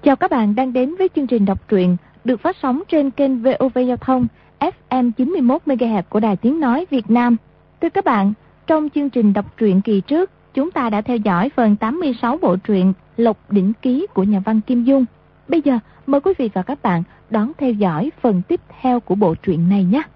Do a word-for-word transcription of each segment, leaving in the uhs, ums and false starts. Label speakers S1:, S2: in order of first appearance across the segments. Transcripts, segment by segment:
S1: Chào các bạn đang đến với chương trình đọc truyện được phát sóng trên kênh vê o vê Giao thông ép em chín mươi mốt mê ga héc của Đài Tiếng Nói Việt Nam. Thưa các bạn, trong chương trình đọc truyện kỳ trước, chúng ta đã theo dõi phần tám mươi sáu bộ truyện Lộc Đỉnh Ký của nhà văn Kim Dung. Bây giờ, mời quý vị và các bạn đón theo dõi phần tiếp theo của bộ truyện này nhé.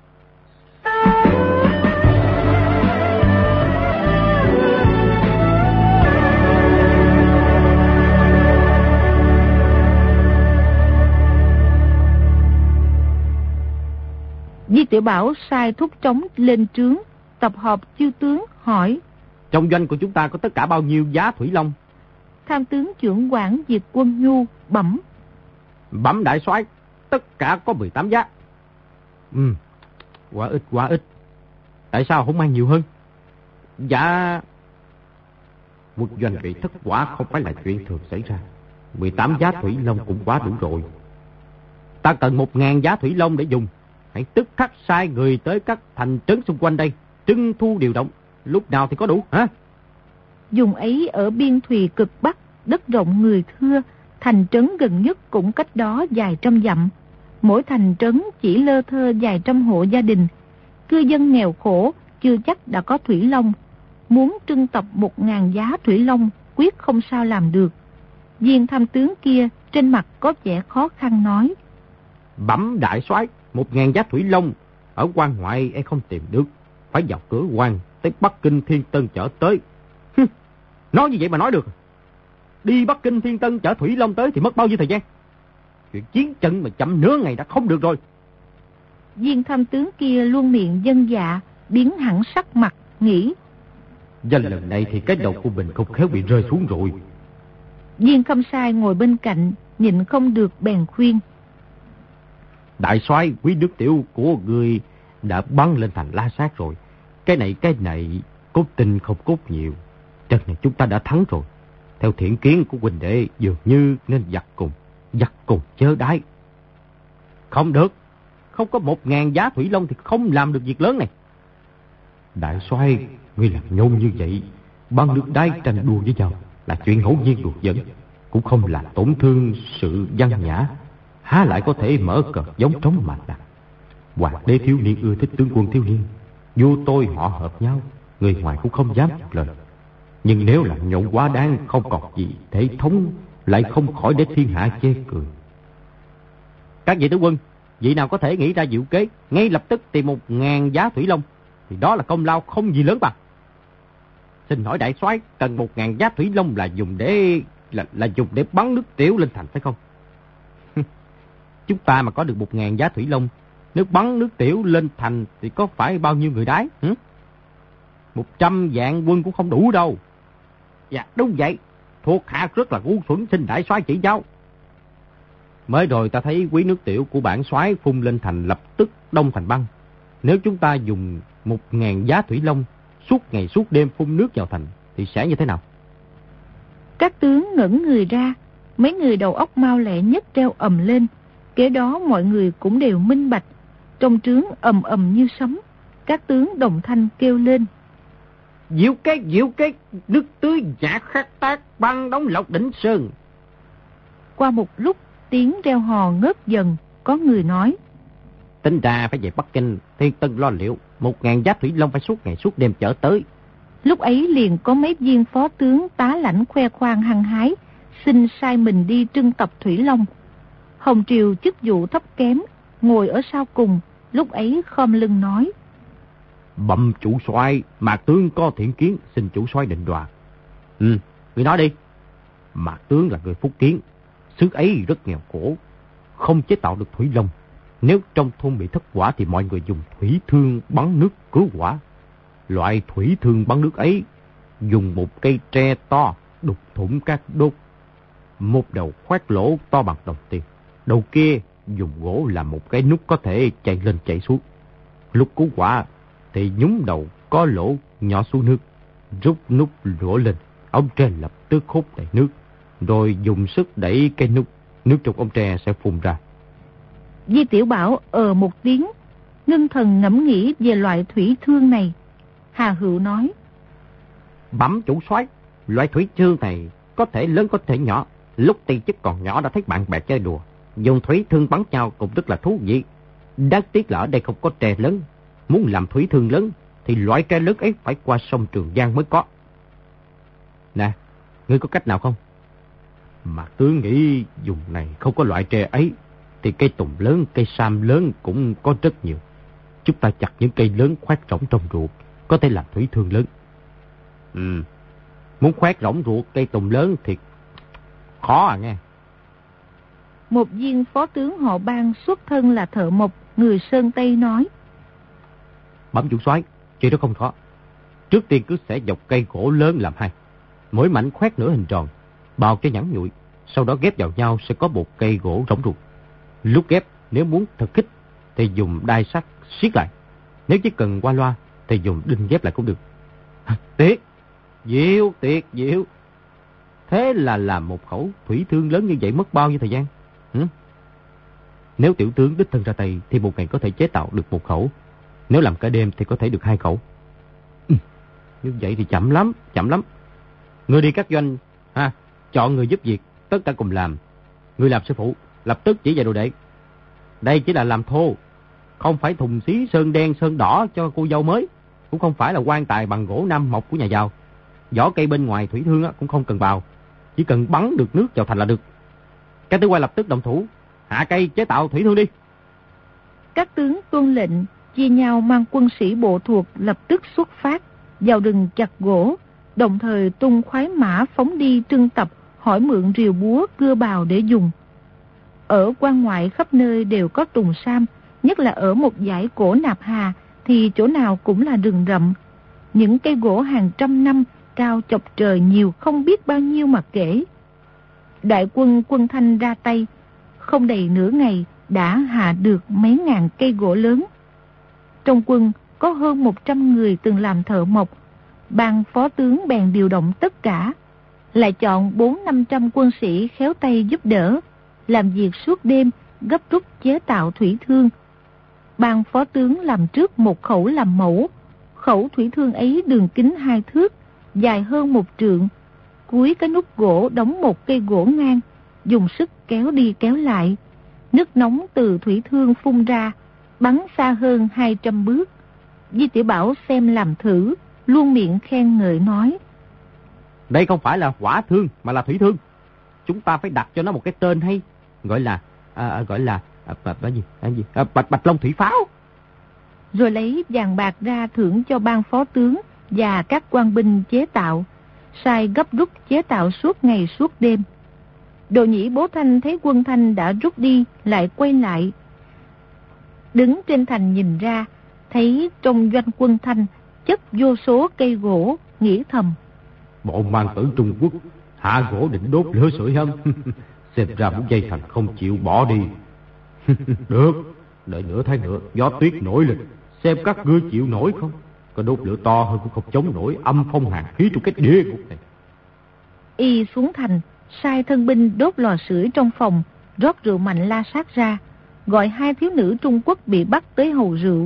S1: Di Tiểu Bảo sai thúc trống lên trướng, tập họp chư tướng hỏi:
S2: trong doanh của chúng ta có tất cả bao nhiêu giá thủy long?
S1: Tham tướng trưởng quản Diệt Quân Nhu bẩm:
S2: Bẩm đại soái, tất cả có mười tám giá. Ừ, quá ít quá ít. Tại sao không mang nhiều hơn? Dạ, một doanh bị thất quả không phải là chuyện thường xảy ra. mười tám giá thủy long cũng quá đủ rồi. Ta cần một ngàn giá thủy long để dùng. Hãy tức khắc sai người tới các thành trấn xung quanh đây, trưng thu điều động. Lúc nào thì có đủ, hả?
S1: Dùng ấy ở biên thùy cực Bắc, đất rộng người thưa, thành trấn gần nhất cũng cách đó vài trăm dặm. Mỗi thành trấn chỉ lơ thơ vài trăm hộ gia đình. Cư dân nghèo khổ, chưa chắc đã có thủy long. Muốn trưng tập một ngàn giá thủy long, quyết không sao làm được. Viên tham tướng kia trên mặt có vẻ khó khăn nói:
S2: Bẩm đại soái, một ngàn giá thủy long ở quan ngoại em không tìm được, phải vào cửa quan tới Bắc Kinh Thiên Tân chở tới. Hừ, nói như vậy mà nói được. Đi Bắc Kinh Thiên Tân chở thủy long tới thì mất bao nhiêu thời gian? Chuyện chiến trận mà chậm nửa ngày đã không được rồi.
S1: Viên tham tướng kia luôn miệng dân dạ, biến hẳn sắc mặt, nghĩ:
S2: Danh lần này thì cái đầu của mình không khéo bị rơi xuống rồi.
S1: Viên Khâm Sai ngồi bên cạnh, nhịn không được bèn khuyên:
S2: Đại soái, quý nước tiểu của người đã bắn lên thành La Sát rồi. Cái này cái này cốt tinh không cốt nhiều. Trận này chúng ta đã thắng rồi. Theo thiện kiến của huynh đệ, dường như nên giặc cùng, giặc cùng chớ đái. Không được, không có một ngàn giá thủy long thì không làm được việc lớn này. Đại soái, ngươi làm nhôn như vậy, băng nước đái tranh đua với nhau là chuyện ngẫu nhiên đùa giỡn, cũng không làm tổn thương sự văn nhã. Há lại có thể mở cờ giống trống mà đặt. Hoàng đế thiếu niên ưa thích tướng quân thiếu niên, vua tôi họ hợp nhau, người ngoài cũng không dám chặt lời. Nhưng nếu làm nhộn quá đáng, không còn gì thể thống, lại không khỏi để thiên hạ chê cười. Các vị tướng quân, vị nào có thể nghĩ ra diệu kế, ngay lập tức tìm một ngàn giá thủy long, thì đó là công lao không gì lớn bằng. Xin hỏi đại soái, cần một ngàn giá thủy long là dùng để là là dùng để bắn nước tiểu lên thành phải không? Chúng ta mà có được một ngàn giá thủy long, nếu bắn nước tiểu lên thành thì có phải bao nhiêu người đái? Hử? Một trăm vạn quân cũng không đủ đâu. Dạ đúng vậy, thuộc hạ rất là ngu xuẩn, xin đại soái chỉ giáo. Mới rồi ta thấy quý nước tiểu của bản soái phun lên thành lập tức đông thành băng. Nếu chúng ta dùng một ngàn giá thủy long suốt ngày suốt đêm phun nước vào thành thì sẽ như thế nào?
S1: Các tướng ngẩn người ra, mấy người đầu óc mau lẹ nhất reo ầm lên. Kế đó mọi người cũng đều minh bạch. Trong trướng ầm ầm như sấm. Các tướng đồng thanh kêu lên:
S2: Diệu kế, diệu kế, nước tưới giả khắc tác băng đóng Lộc Đỉnh Sơn.
S1: Qua một lúc tiếng reo hò ngớt dần. Có người nói:
S2: Tính ra phải về Bắc Kinh Thiên Tân lo liệu, một ngàn giá thủy long phải suốt ngày suốt đêm chở tới.
S1: Lúc ấy liền có mấy viên phó tướng tá lãnh khoe khoang hăng hái, xin sai mình đi trưng tập thủy long. Hồng Triều chức vụ thấp kém, ngồi ở sau cùng, lúc ấy khom lưng nói:
S2: Bẩm chủ soái, Mạc tướng có thiện kiến, xin chủ soái định đoạt. Ừ, người nói đi. Mạc tướng là người Phúc Kiến, xứ ấy rất nghèo khổ, không chế tạo được thủy long. Nếu trong thôn bị thất quả thì mọi người dùng thủy thương bắn nước cứu quả. Loại thủy thương bắn nước ấy dùng một cây tre to đục thủng các đốt. Một đầu khoét lỗ to bằng đồng tiền, đầu kia dùng gỗ làm một cái nút có thể chạy lên chạy xuống. Lúc cứu quả thì nhúng đầu có lỗ nhỏ xuống nước, rút nút lỗ lên, ống tre lập tức hút đầy nước, rồi dùng sức đẩy cây nút, nước trong ống tre sẽ phun ra.
S1: Di Tiểu Bảo ờ một tiếng, ngưng thần ngẫm nghĩ về loại thủy thương này. Hà Hữu nói:
S2: Bẩm chủ soái, loại thủy thương này có thể lớn có thể nhỏ, Lúc tiên chức còn nhỏ đã thấy bạn bè chơi đùa, dùng thủy thương bắn nhau cũng rất là thú vị. Đáng tiếc là ở đây không có tre lớn. Muốn làm thủy thương lớn thì loại tre lớn ấy phải qua sông Trường Giang mới có. Nè, ngươi có cách nào không? Mà tướng nghĩ dùng này không có loại tre ấy thì cây tùng lớn, cây sam lớn cũng có rất nhiều. Chúng ta chặt những cây lớn khoét rỗng trong ruộng, có thể làm thủy thương lớn. Ừ, muốn khoét rỗng ruộng cây tùng lớn thì khó à nghe.
S1: Một viên phó tướng họ Ban xuất thân là thợ mộc, người Sơn Tây nói.
S2: Bẩm chủ soái, chuyện đó không khó. Trước tiên cứ xẻ dọc cây gỗ lớn làm hai, mỗi mảnh khoét nửa hình tròn, bào cho nhẵn nhụi, sau đó ghép vào nhau sẽ có một cây gỗ rỗng ruột. Lúc ghép nếu muốn thật khích thì dùng đai sắt siết lại, nếu chỉ cần qua loa thì dùng đinh ghép lại cũng được. Tuyệt, diệu, tuyệt, diệu. Thế là làm một khẩu thủy thương lớn như vậy mất bao nhiêu thời gian? Hử? Nếu tiểu tướng đích thân ra tay thì một ngày có thể chế tạo được một khẩu. Nếu làm cả đêm thì có thể được hai khẩu. Ừ, như vậy thì chậm lắm, chậm lắm. Người đi các doanh, ha, chọn người giúp việc, tất cả cùng làm. Người làm sư phụ, lập tức chỉ dạy đồ đệ. Đây chỉ là làm thô, không phải thùng xí sơn đen sơn đỏ cho cô dâu mới, cũng không phải là quan tài bằng gỗ nam mộc của nhà giàu. Vỏ cây bên ngoài thủy thương cũng không cần bào, chỉ cần bắn được nước vào thành là được. Các tướng quan lập tức động thủ, hạ cây chế tạo thủy thương đi.
S1: Các tướng tuân lệnh, chia nhau mang quân sĩ bộ thuộc lập tức xuất phát, vào rừng chặt gỗ, đồng thời tung khoái mã phóng đi trưng tập, hỏi mượn rìu búa cưa bào để dùng. Ở quan ngoại khắp nơi đều có tùng sam, nhất là ở một dải cổ Nạp Hà thì chỗ nào cũng là rừng rậm. Những cây gỗ hàng trăm năm, cao chọc trời nhiều không biết bao nhiêu mà kể. Đại quân quân Thanh ra tay, không đầy nửa ngày đã hạ được mấy ngàn cây gỗ lớn. Trong quân có hơn một trăm người từng làm thợ mộc, ban phó tướng bèn điều động tất cả, lại chọn bốn năm trăm quân sĩ khéo tay giúp đỡ, làm việc suốt đêm gấp rút chế tạo thủy thương. Ban phó tướng làm trước một khẩu làm mẫu, khẩu thủy thương ấy đường kính hai thước, dài hơn một trượng, cuối cái nút gỗ đóng một cây gỗ ngang, dùng sức kéo đi kéo lại. Nước nóng từ thủy thương phun ra, bắn xa hơn hai trăm bước. Di Tiểu Bảo xem làm thử, luôn miệng khen ngợi nói:
S2: Đây không phải là hỏa thương mà là thủy thương. Chúng ta phải đặt cho nó một cái tên hay, gọi là à, gọi là à, à, gì, à, gì? À, bạch bạch long thủy pháo.
S1: Rồi lấy vàng bạc ra thưởng cho ban phó tướng và các quan binh chế tạo, sai gấp rút chế tạo suốt ngày suốt đêm. Đồ Nhĩ Bố Thanh thấy quân Thanh đã rút đi, lại quay lại, đứng trên thành nhìn ra, thấy trong doanh quân Thanh chất vô số cây gỗ, nghĩ thầm:
S2: Bọn mang tử Trung Quốc hạ gỗ định đốt lửa sưởi hâm. Xem ra muốn dây thành không chịu bỏ đi. Được, đợi nửa tháng nữa gió tuyết nổi lên, xem các ngươi chịu nổi không. Có đốt lửa to hơn cũng không chống nổi âm phong hàn khí trong cái địa ngục này.
S1: Y xuống thành, sai thân binh đốt lò sưởi trong phòng, rót rượu mạnh la sát ra, gọi hai thiếu nữ Trung Quốc bị bắt tới hầu rượu.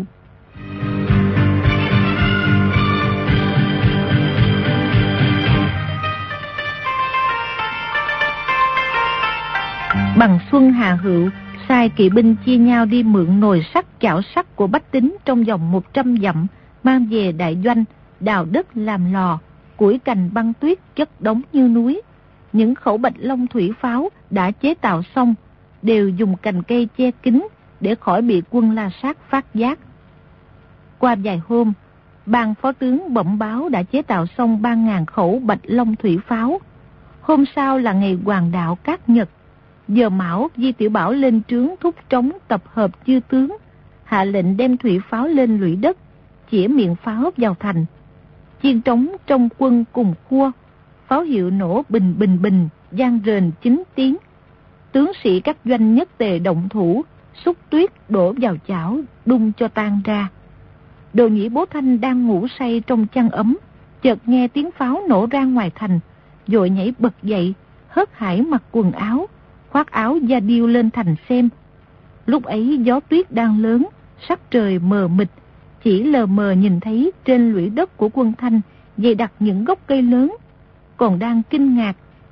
S1: Bằng Xuân Hà Hữu sai kỵ binh chia nhau đi mượn nồi sắt chảo sắt của bách tính trong vòng một trăm dặm, mang về đại doanh, đào đất làm lò, củi cành băng tuyết chất đống như núi. Những khẩu bạch long thủy pháo đã chế tạo xong, đều dùng cành cây che kín để khỏi bị quân La Sát phát giác. Qua vài hôm, ban phó tướng bẩm báo đã chế tạo xong ba ngàn khẩu bạch long thủy pháo. Hôm sau là ngày hoàng đạo Cát Nhật. Giờ mão, Di Tiểu Bảo lên trướng thúc trống tập hợp chư tướng, hạ lệnh đem thủy pháo lên lũy đất, chĩa miệng pháo vào thành. Chiên trống trong quân cùng khua, pháo hiệu nổ bình bình bình, vang rền chín tiếng. Tướng sĩ các doanh nhất tề động thủ, xúc tuyết đổ vào chảo, đun cho tan ra. Đồ Nhĩ Bố Thanh đang ngủ say trong chăn ấm, chợt nghe tiếng pháo nổ ra ngoài thành, vội nhảy bật dậy, hớt hải mặc quần áo, khoác áo da điêu lên thành xem. Lúc ấy gió tuyết đang lớn, sắc trời mờ mịt, chỉ lờ mờ nhìn thấy trên lũy đất của quân Thanh dày đặc những gốc cây lớn. Còn đang kinh ngạc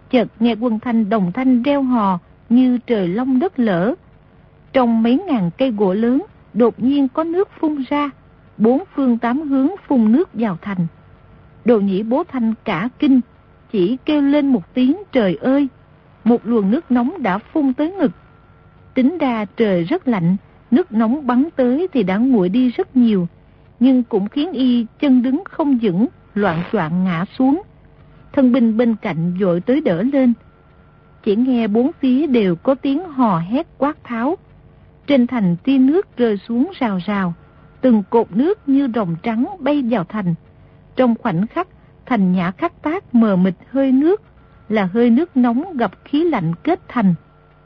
S1: Chợt nghe quân thanh đồng thanh reo hò như trời long đất lở. Trong mấy ngàn cây gỗ lớn, đột nhiên có nước phun ra, bốn phương tám hướng phun nước vào thành. Đồ Nhĩ Bố Thanh cả kinh, chỉ kêu lên một tiếng trời ơi, một luồng nước nóng đã phun tới ngực. Tính ra trời rất lạnh, nước nóng bắn tới thì đã nguội đi rất nhiều, nhưng cũng khiến y chân đứng không vững, loạng choạng ngã xuống. Thân binh bên cạnh vội tới đỡ lên. Chỉ nghe bốn phía đều có tiếng hò hét quát tháo. Trên thành tia nước rơi xuống rào rào, từng cột nước như rồng trắng bay vào thành. Trong khoảnh khắc, thành Nhã Khắc Tác mờ mịt hơi nước, là hơi nước nóng gặp khí lạnh kết thành.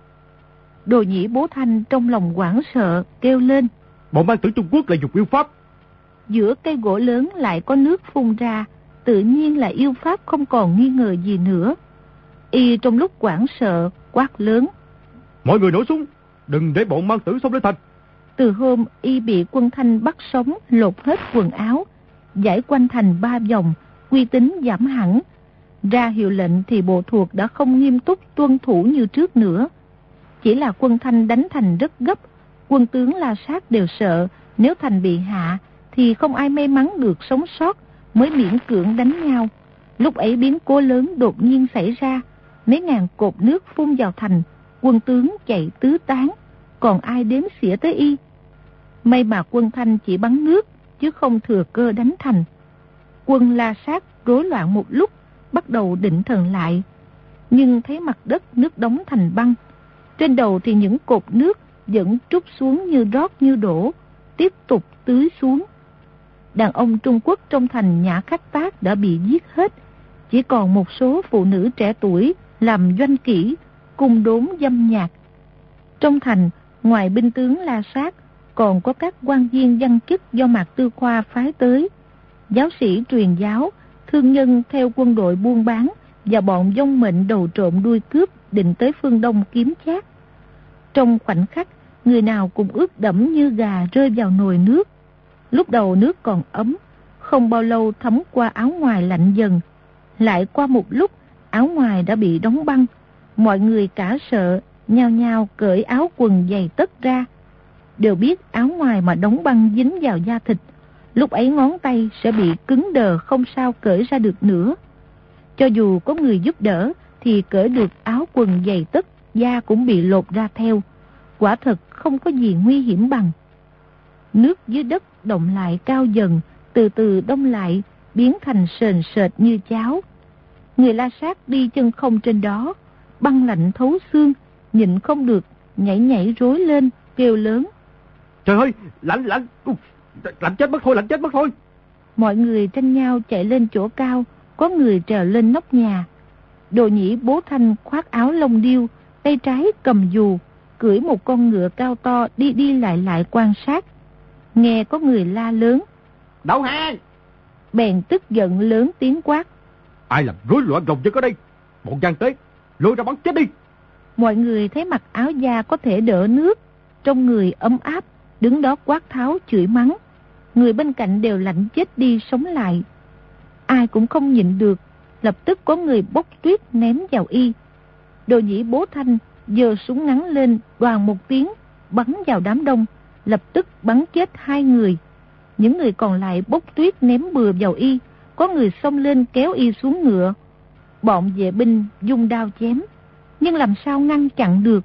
S1: Đồ Nhĩ Bố Thanh trong lòng hoảng sợ, kêu lên:
S2: Bọn mang tử Trung Quốc là dùng yêu pháp.
S1: Giữa cây gỗ lớn lại có nước phun ra, tự nhiên là yêu pháp không còn nghi ngờ gì nữa. Y trong lúc hoảng sợ, quát lớn:
S2: Mọi người nổ súng, đừng để bọn mang tử xông lên thành.
S1: Từ hôm y bị quân Thanh bắt sống, lột hết quần áo, giải quanh thành ba vòng, uy tín giảm hẳn. Ra hiệu lệnh thì bộ thuộc đã không nghiêm túc tuân thủ như trước nữa. Chỉ là quân Thanh đánh thành rất gấp, quân tướng La Sát đều sợ nếu thành bị hạ thì không ai may mắn được sống sót, mới miễn cưỡng đánh nhau. Lúc ấy biến cố lớn đột nhiên xảy ra, mấy ngàn cột nước phun vào thành, quân tướng chạy tứ tán, còn ai đếm xỉa tới y. May mà quân Thanh chỉ bắn nước, chứ không thừa cơ đánh thành. Quân La Sát rối loạn một lúc, bắt đầu định thần lại, nhưng thấy mặt đất nước đóng thành băng. Trên đầu thì những cột nước vẫn trút xuống như rót như đổ, tiếp tục tưới xuống. Đàn ông Trung Quốc trong thành Nhã Khắc Tác đã bị giết hết, chỉ còn một số phụ nữ trẻ tuổi làm doanh kỹ, cung đốn dâm nhạc. Trong thành, ngoài binh tướng La Sát, còn có các quan viên văn chức do Mạc Tư Khoa phái tới, giáo sĩ truyền giáo, thương nhân theo quân đội buôn bán và bọn vong mệnh đầu trộm đuôi cướp định tới phương Đông kiếm chác. Trong khoảnh khắc, người nào cũng ướt đẫm như gà rơi vào nồi nước. Lúc đầu nước còn ấm, không bao lâu thấm qua áo ngoài lạnh dần. Lại qua một lúc, áo ngoài đã bị đóng băng. Mọi người cả sợ, nhao nhao cởi áo quần giày tất ra. Đều biết áo ngoài mà đóng băng dính vào da thịt, lúc ấy ngón tay sẽ bị cứng đờ không sao cởi ra được nữa. Cho dù có người giúp đỡ thì cởi được áo quần giày tất, da cũng bị lột ra theo. Quả thật không có gì nguy hiểm bằng. Nước dưới đất động lại cao dần, từ từ đông lại, biến thành sền sệt như cháo. Người La Sát đi chân không trên đó, băng lạnh thấu xương, nhịn không được, nhảy nhảy rối lên, kêu lớn:
S2: Trời ơi, lạnh lạnh, lạnh chết mất thôi, lạnh chết mất thôi.
S1: Mọi người tranh nhau chạy lên chỗ cao, có người trèo lên nóc nhà. Đồ Nhĩ Bố Thanh khoác áo lông điêu, tay trái cầm dù, cưỡi một con ngựa cao to đi đi lại lại quan sát. Nghe có người la lớn:
S2: Đầu hàng!
S1: Bèn tức giận lớn tiếng quát:
S2: Ai làm rối loạn rồng dân ở đây? Bọn gian tế, lôi ra bắn chết đi!
S1: Mọi người thấy mặc áo da có thể đỡ nước, trong người ấm áp, đứng đó quát tháo chửi mắng. Người bên cạnh đều lạnh chết đi sống lại. Ai cũng không nhịn được, lập tức có người bốc tuyết ném vào y. Đồ Nhĩ Bố Thanh giơ súng ngắn lên, đoàn một tiếng, bắn vào đám đông, lập tức bắn chết hai người. Những người còn lại bốc tuyết ném bừa vào y, có người xông lên kéo y xuống ngựa. Bọn vệ binh dung đao chém, nhưng làm sao ngăn chặn được.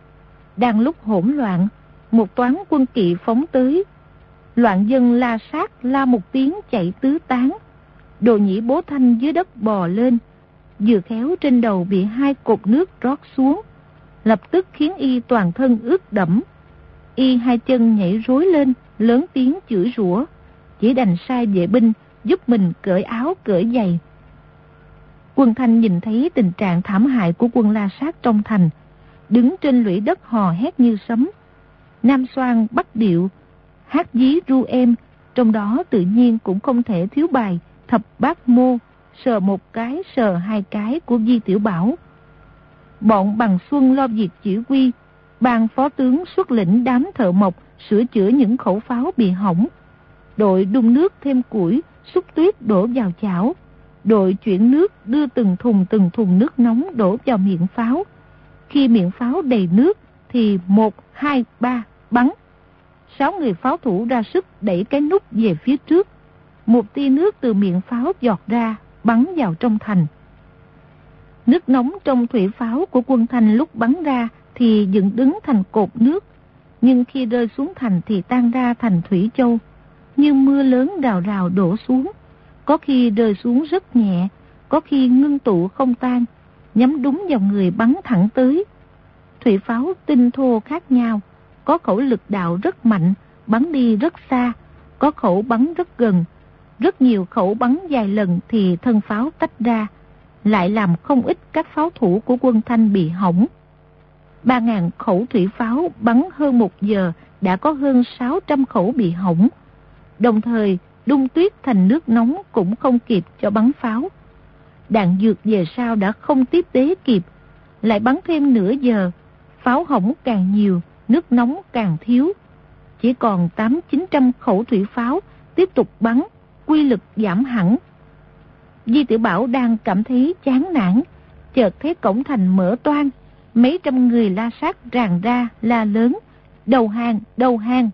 S1: Đang lúc hỗn loạn, một toán quân kỵ phóng tới. Loạn dân La Sát la một tiếng chạy tứ tán. Đồ Nhĩ Bố Thanh dưới đất bò lên, vừa khéo trên đầu bị hai cột nước rót xuống, lập tức khiến y toàn thân ướt đẫm. Y hai chân nhảy rối lên, lớn tiếng chửi rủa, chỉ đành sai vệ binh giúp mình cởi áo cởi giày. Quân Thanh nhìn thấy tình trạng thảm hại của quân La Sát trong thành, đứng trên lũy đất hò hét như sấm. Nam Soan, Bắc Điệu, hát dí ru em, trong đó tự nhiên cũng không thể thiếu bài Thập Bát Mô, sờ một cái sờ hai cái của Di Tiểu Bảo. Bọn Bằng Xuân lo việc chỉ huy, ban phó tướng xuất lĩnh đám thợ mộc sửa chữa những khẩu pháo bị hỏng. Đội đun nước thêm củi, xúc tuyết đổ vào chảo. đội chuyển nước đưa từng thùng từng thùng nước nóng đổ vào miệng pháo. Khi miệng pháo đầy nước thì một, hai, ba bắn. Sáu người pháo thủ ra sức đẩy cái nút về phía trước. Một tia nước từ miệng pháo giọt ra, bắn vào trong thành. Nước nóng trong thủy pháo của quân Thanh lúc bắn ra thì dựng đứng thành cột nước, nhưng khi rơi xuống thành thì tan ra thành thủy châu, như mưa lớn rào rào đổ xuống. Có khi rơi xuống rất nhẹ, có khi ngưng tụ không tan, nhắm đúng vào người bắn thẳng tới. Thủy pháo tinh thô khác nhau, có khẩu lực đạo rất mạnh, bắn đi rất xa, có khẩu bắn rất gần. Rất nhiều khẩu bắn vài lần thì thân pháo tách ra, lại làm không ít các pháo thủ của quân Thanh bị hỏng. Ba ngàn khẩu thủy pháo bắn hơn một giờ đã có hơn sáu trăm khẩu bị hỏng. Đồng thời, đun tuyết thành nước nóng cũng không kịp cho bắn pháo. Đạn dược về sau đã không tiếp tế kịp, lại bắn thêm nửa giờ, pháo hỏng càng nhiều, nước nóng càng thiếu. Chỉ còn tám chín trăm khẩu thủy pháo tiếp tục bắn, quy lực giảm hẳn. Di Tiểu Bảo đang cảm thấy chán nản, chợt thấy cổng thành mở toang, mấy trăm người la sát ràn ra la lớn, đầu hàng, đầu hàng.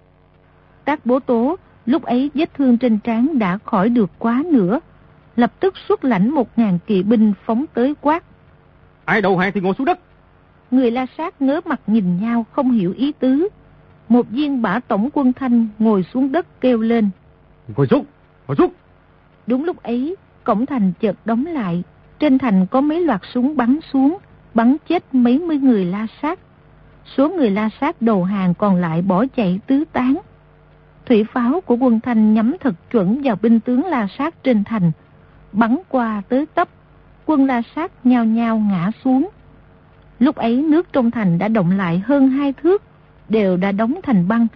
S1: Tác Bố Tố lúc ấy vết thương trên trán đã khỏi được quá nữa, lập tức xuất lãnh một ngàn kỵ binh phóng tới quát:
S2: ai đầu hàng thì ngồi xuống đất.
S1: Người la sát ngớ mặt nhìn nhau không hiểu ý tứ. Một viên bả tổng quân Thanh ngồi xuống đất kêu lên:
S2: ngồi xuống, ngồi xuống.
S1: Đúng lúc ấy, cổng thành chợt đóng lại, trên thành có mấy loạt súng bắn xuống, bắn chết mấy mươi người la sát. Số người la sát đầu hàng còn lại bỏ chạy tứ tán. Thủy pháo của quân Thanh nhắm thật chuẩn vào binh tướng la sát trên thành, bắn qua tới tấp, quân la sát nhao nhao ngã xuống. Lúc ấy nước trong thành đã động lại hơn hai thước, đều đã đóng thành băng.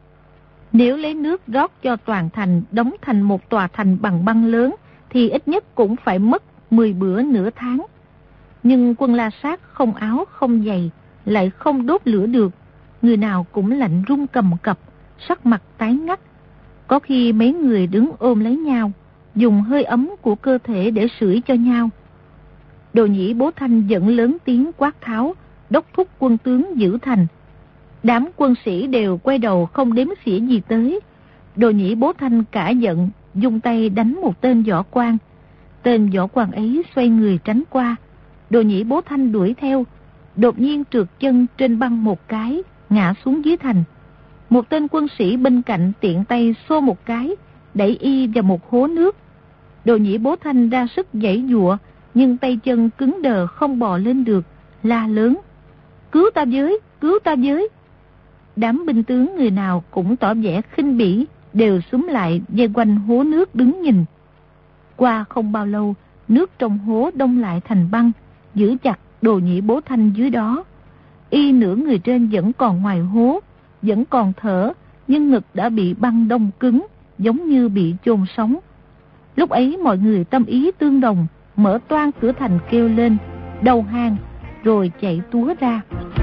S1: Nếu lấy nước rót cho toàn thành đóng thành một tòa thành bằng băng lớn thì ít nhất cũng phải mất mười bữa nửa tháng. Nhưng quân la sát không áo không giày, lại không đốt lửa được, người nào cũng lạnh run cầm cập, sắc mặt tái ngắt. Có khi mấy người đứng ôm lấy nhau, dùng hơi ấm của cơ thể để sưởi cho nhau. Đồ Nhĩ Bố Thanh vẫn lớn tiếng quát tháo, đốc thúc quân tướng giữ thành. Đám quân sĩ đều quay đầu không đếm xỉa gì tới. Đồ Nhĩ Bố Thanh cả giận, dùng tay đánh một tên võ quan. Tên võ quan ấy xoay người tránh qua. Đồ Nhĩ Bố Thanh đuổi theo, đột nhiên trượt chân trên băng một cái, ngã xuống dưới thành. Một tên quân sĩ bên cạnh tiện tay xô một cái, đẩy y vào một hố nước. Đồ Nhĩ Bố Thanh ra sức giãy giụa, nhưng tay chân cứng đờ không bò lên được, la lớn: cứu ta với, cứu ta với. Đám binh tướng người nào cũng tỏ vẻ khinh bỉ, đều xúm lại vây quanh hố nước đứng nhìn. Qua không bao lâu, nước trong hố đông lại thành băng, giữ chặt Đồ Nhĩ Bố Thanh dưới đó. Y nửa người trên vẫn còn ngoài hố, vẫn còn thở, nhưng ngực đã bị băng đông cứng, giống như bị chôn sống. Lúc ấy mọi người tâm ý tương đồng, mở toang cửa thành kêu lên: đầu hàng, rồi chạy túa ra.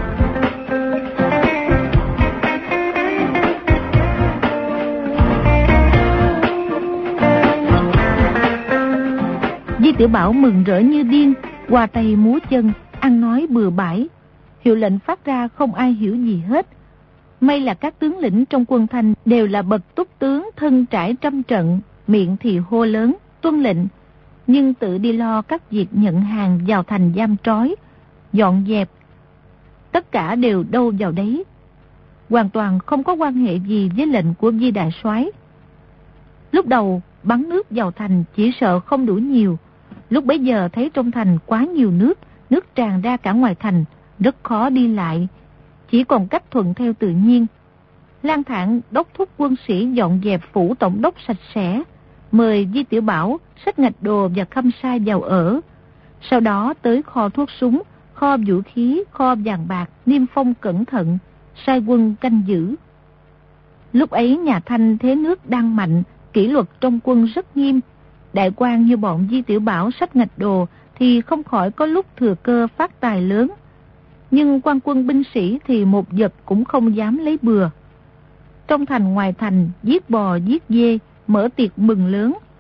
S1: Di Tiểu Bảo mừng rỡ như điên, qua tay múa chân, ăn nói bừa bãi. Hiệu lệnh phát ra không ai hiểu gì hết. May là các tướng lĩnh trong quân Thanh đều là bậc túc tướng thân trải trăm trận, miệng thì hô lớn tuân lệnh, nhưng tự đi lo các việc nhận hàng vào thành giam trói, dọn dẹp. Tất cả đều đâu vào đấy, hoàn toàn không có quan hệ gì với lệnh của Di đại soái. Lúc đầu bắn nước vào thành chỉ sợ không đủ nhiều, lúc bấy giờ thấy trong thành quá nhiều nước, nước tràn ra cả ngoài thành, rất khó đi lại, chỉ còn cách thuận theo tự nhiên. Lang Thạng đốc thúc quân sĩ dọn dẹp phủ tổng đốc sạch sẽ, mời Di Tiểu Bảo xách ngạch đồ và khâm sai vào ở. Sau đó tới kho thuốc súng, kho vũ khí, kho vàng bạc, niêm phong cẩn thận, sai quân canh giữ. Lúc ấy nhà Thanh thế nước đang mạnh, kỷ luật trong quân rất nghiêm. Đại quan như bọn Di Tiểu Bảo xách ngạch đồ thì không khỏi có lúc thừa cơ phát tài lớn. Nhưng quan quân binh sĩ thì một vật cũng không dám lấy bừa. Trong thành ngoài thành, giết bò giết dê, mở tiệc mừng lớn.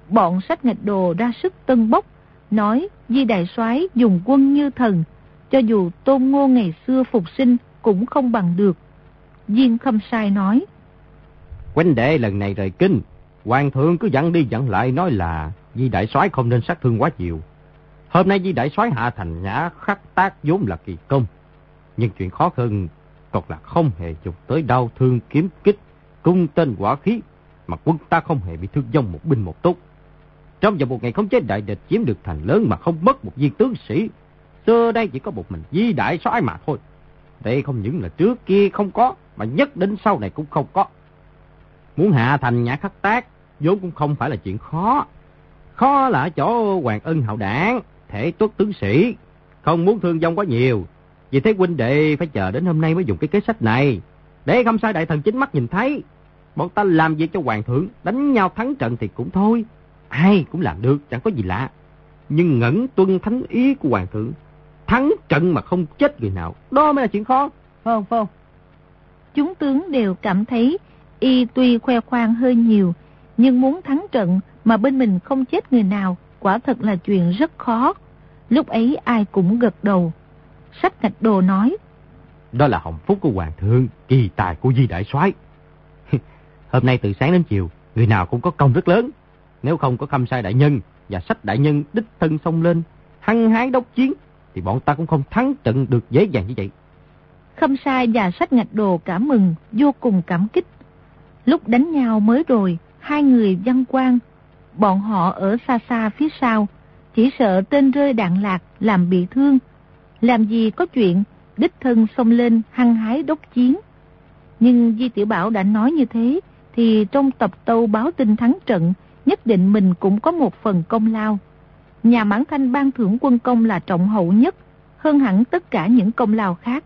S1: Bọn Sách Ngạch Đồ ra sức tân bốc, nói Di đại soái dùng quân như thần, cho dù Tôn Ngô ngày xưa phục sinh cũng không bằng được. Diên Khâm Sai nói:
S2: Huynh đệ lần này rời kinh, hoàng thượng cứ dặn đi dặn lại nói là Di đại soái không nên sát thương quá nhiều. Hôm nay Di đại soái hạ thành Nhã Khắc Tác vốn là kỳ công, nhưng chuyện khó hơn còn là không hề dùng tới đau thương kiếm kích, cung tên quả khí, mà quân ta không hề bị thương vong một binh một tốt. Trong vòng một ngày khống chế đại địch chiếm được thành lớn mà không mất một viên tướng sĩ, xưa đây chỉ có một mình Di đại soái mà thôi. Đây không những là trước kia không có, mà nhất định sau này cũng không có. Muốn hạ thành Nhã Khắc Tác vốn cũng không phải là chuyện khó. Khó là ở chỗ Hoàng Ân hậu đảng, thể tuất tướng sĩ, không muốn thương vong quá nhiều. Vì thế huynh đệ phải chờ đến hôm nay mới dùng cái kế sách này, để Khâm Sai đại thần chính mắt nhìn thấy. Bọn ta làm việc cho hoàng thượng, đánh nhau thắng trận thì cũng thôi, ai cũng làm được, chẳng có gì lạ. Nhưng ngẩn tuân thánh ý của hoàng thượng, thắng trận mà không chết người nào, đó mới là chuyện khó.
S1: Không, không. Chúng tướng đều cảm thấy y tuy khoe khoang hơi nhiều, nhưng muốn thắng trận mà bên mình không chết người nào, quả thật là chuyện rất khó. Lúc ấy ai cũng gật đầu. Sách Ngạch Đồ nói:
S2: Đó là hồng phúc của hoàng thượng, kỳ tài của Di đại soái. Hôm nay từ sáng đến chiều, người nào cũng có công rất lớn. Nếu không có Khâm Sai đại nhân và Sách đại nhân đích thân xông lên hăng hái đốc chiến, thì bọn ta cũng không thắng trận được dễ dàng như vậy.
S1: Khâm Sai và Sách Ngạch Đồ cảm mừng, vô cùng cảm kích. Lúc đánh nhau mới rồi, hai người văn quan, bọn họ ở xa xa phía sau, chỉ sợ tên rơi đạn lạc làm bị thương, làm gì có chuyện đích thân xông lên hăng hái đốc chiến. Nhưng Di Tiểu Bảo đã nói như thế, thì trong tập tâu báo tin thắng trận, nhất định mình cũng có một phần công lao. Nhà Mãn Thanh ban thưởng quân công là trọng hậu nhất, hơn hẳn tất cả những công lao khác.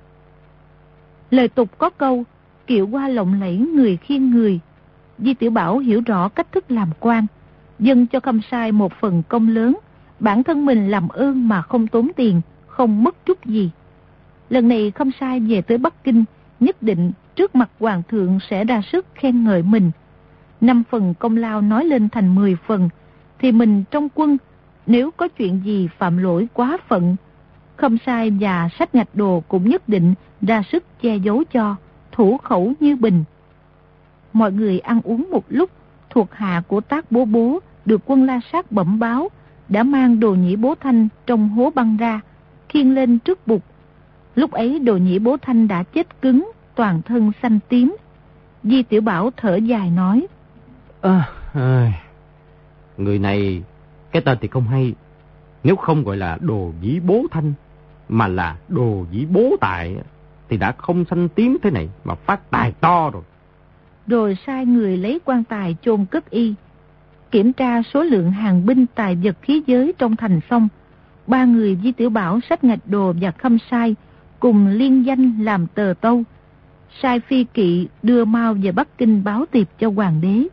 S1: Lời tục có câu, kiệu qua lộng lẫy người khiêng người. Di Tiểu Bảo hiểu rõ cách thức làm quan, dâng cho Khâm Sai một phần công lớn, bản thân mình làm ơn mà không tốn tiền, không mất chút gì. Lần này Khâm Sai về tới Bắc Kinh, nhất định trước mặt hoàng thượng sẽ ra sức khen ngợi mình. Năm phần công lao nói lên thành mười phần, thì mình trong quân, nếu có chuyện gì phạm lỗi quá phận, Khâm Sai và Sách Ngạch Đồ cũng nhất định ra sức che giấu cho, thủ khẩu như bình. Mọi người ăn uống một lúc, thuộc hạ của Tác Bố Bố được quân La Sát bẩm báo, đã mang Đồ Nhĩ Bố Thanh trong hố băng ra, khiêng lên trước bục. Lúc ấy Đồ Nhĩ Bố Thanh đã chết cứng, toàn thân xanh tím. Di Tiểu Bảo thở dài nói:
S2: à, à, người này cái tên thì không hay, nếu không gọi là Đồ Nhĩ Bố Thanh mà là Đồ Nhĩ Bố Tài thì đã không xanh tím thế này mà phát tài to rồi.
S1: Rồi sai người lấy quan tài chôn cất y. Kiểm tra số lượng hàng binh tài vật khí giới trong thành xong, ba người Di Tiểu Bảo, Sách Ngạch Đồ và Khâm Sai cùng liên danh làm tờ tâu, sai phi kỵ đưa mau về Bắc Kinh báo tiệp cho hoàng đế.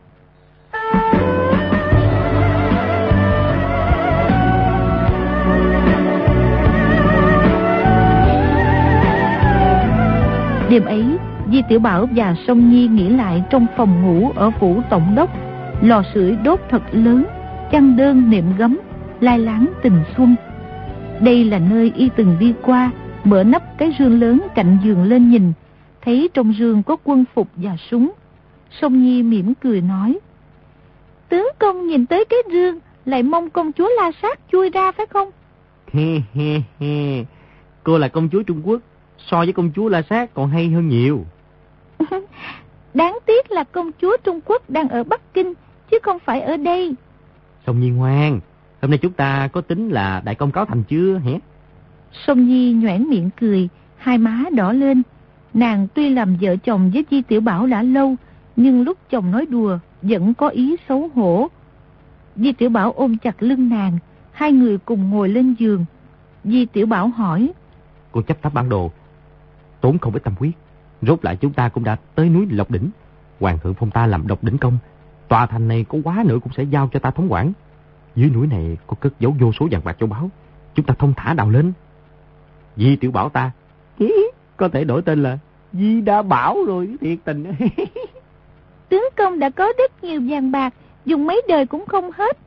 S1: Đêm ấy, Di Tiểu Bảo và Song Nhi nghỉ lại trong phòng ngủ ở phủ tổng đốc. Lò sưởi đốt thật lớn, chăn đơn nệm gấm, lai láng tình xuân. Đây là nơi y từng đi qua, mở nắp cái rương lớn cạnh giường lên nhìn, thấy trong rương có quân phục và súng. Song Nhi mỉm cười nói: Tướng công nhìn tới cái rương, lại mong công chúa La Sát chui ra phải không?
S2: He he he, cô là công chúa Trung Quốc, so với công chúa La Sát còn hay hơn nhiều.
S1: Đáng tiếc là công chúa Trung Quốc đang ở Bắc Kinh, chứ không phải ở đây.
S2: Song Nhi ngoan, hôm nay chúng ta có tính là đại công cáo thành chưa hả?
S1: Song Nhi nhoẻn miệng cười, hai má đỏ lên. Nàng tuy làm vợ chồng với Di Tiểu Bảo đã lâu, nhưng lúc chồng nói đùa vẫn có ý xấu hổ. Di Tiểu Bảo ôm chặt lưng nàng, hai người cùng ngồi lên giường. Di Tiểu Bảo hỏi:
S2: Cô chấp pháp bản đồ, tốn không ít tâm huyết. Rốt lại chúng ta cũng đã tới núi Lộc Đỉnh. Hoàng thượng phong ta làm độc đỉnh công, tòa thành này có quá nữa cũng sẽ giao cho ta thống quản. Dưới núi này có cất giấu vô số vàng bạc châu báu, chúng ta thông thả đào lên. Di Tiểu Bảo ta có thể đổi tên là Di Đa Bảo rồi, thiệt tình.
S1: Tướng công đã có rất nhiều vàng bạc, dùng mấy đời cũng không hết,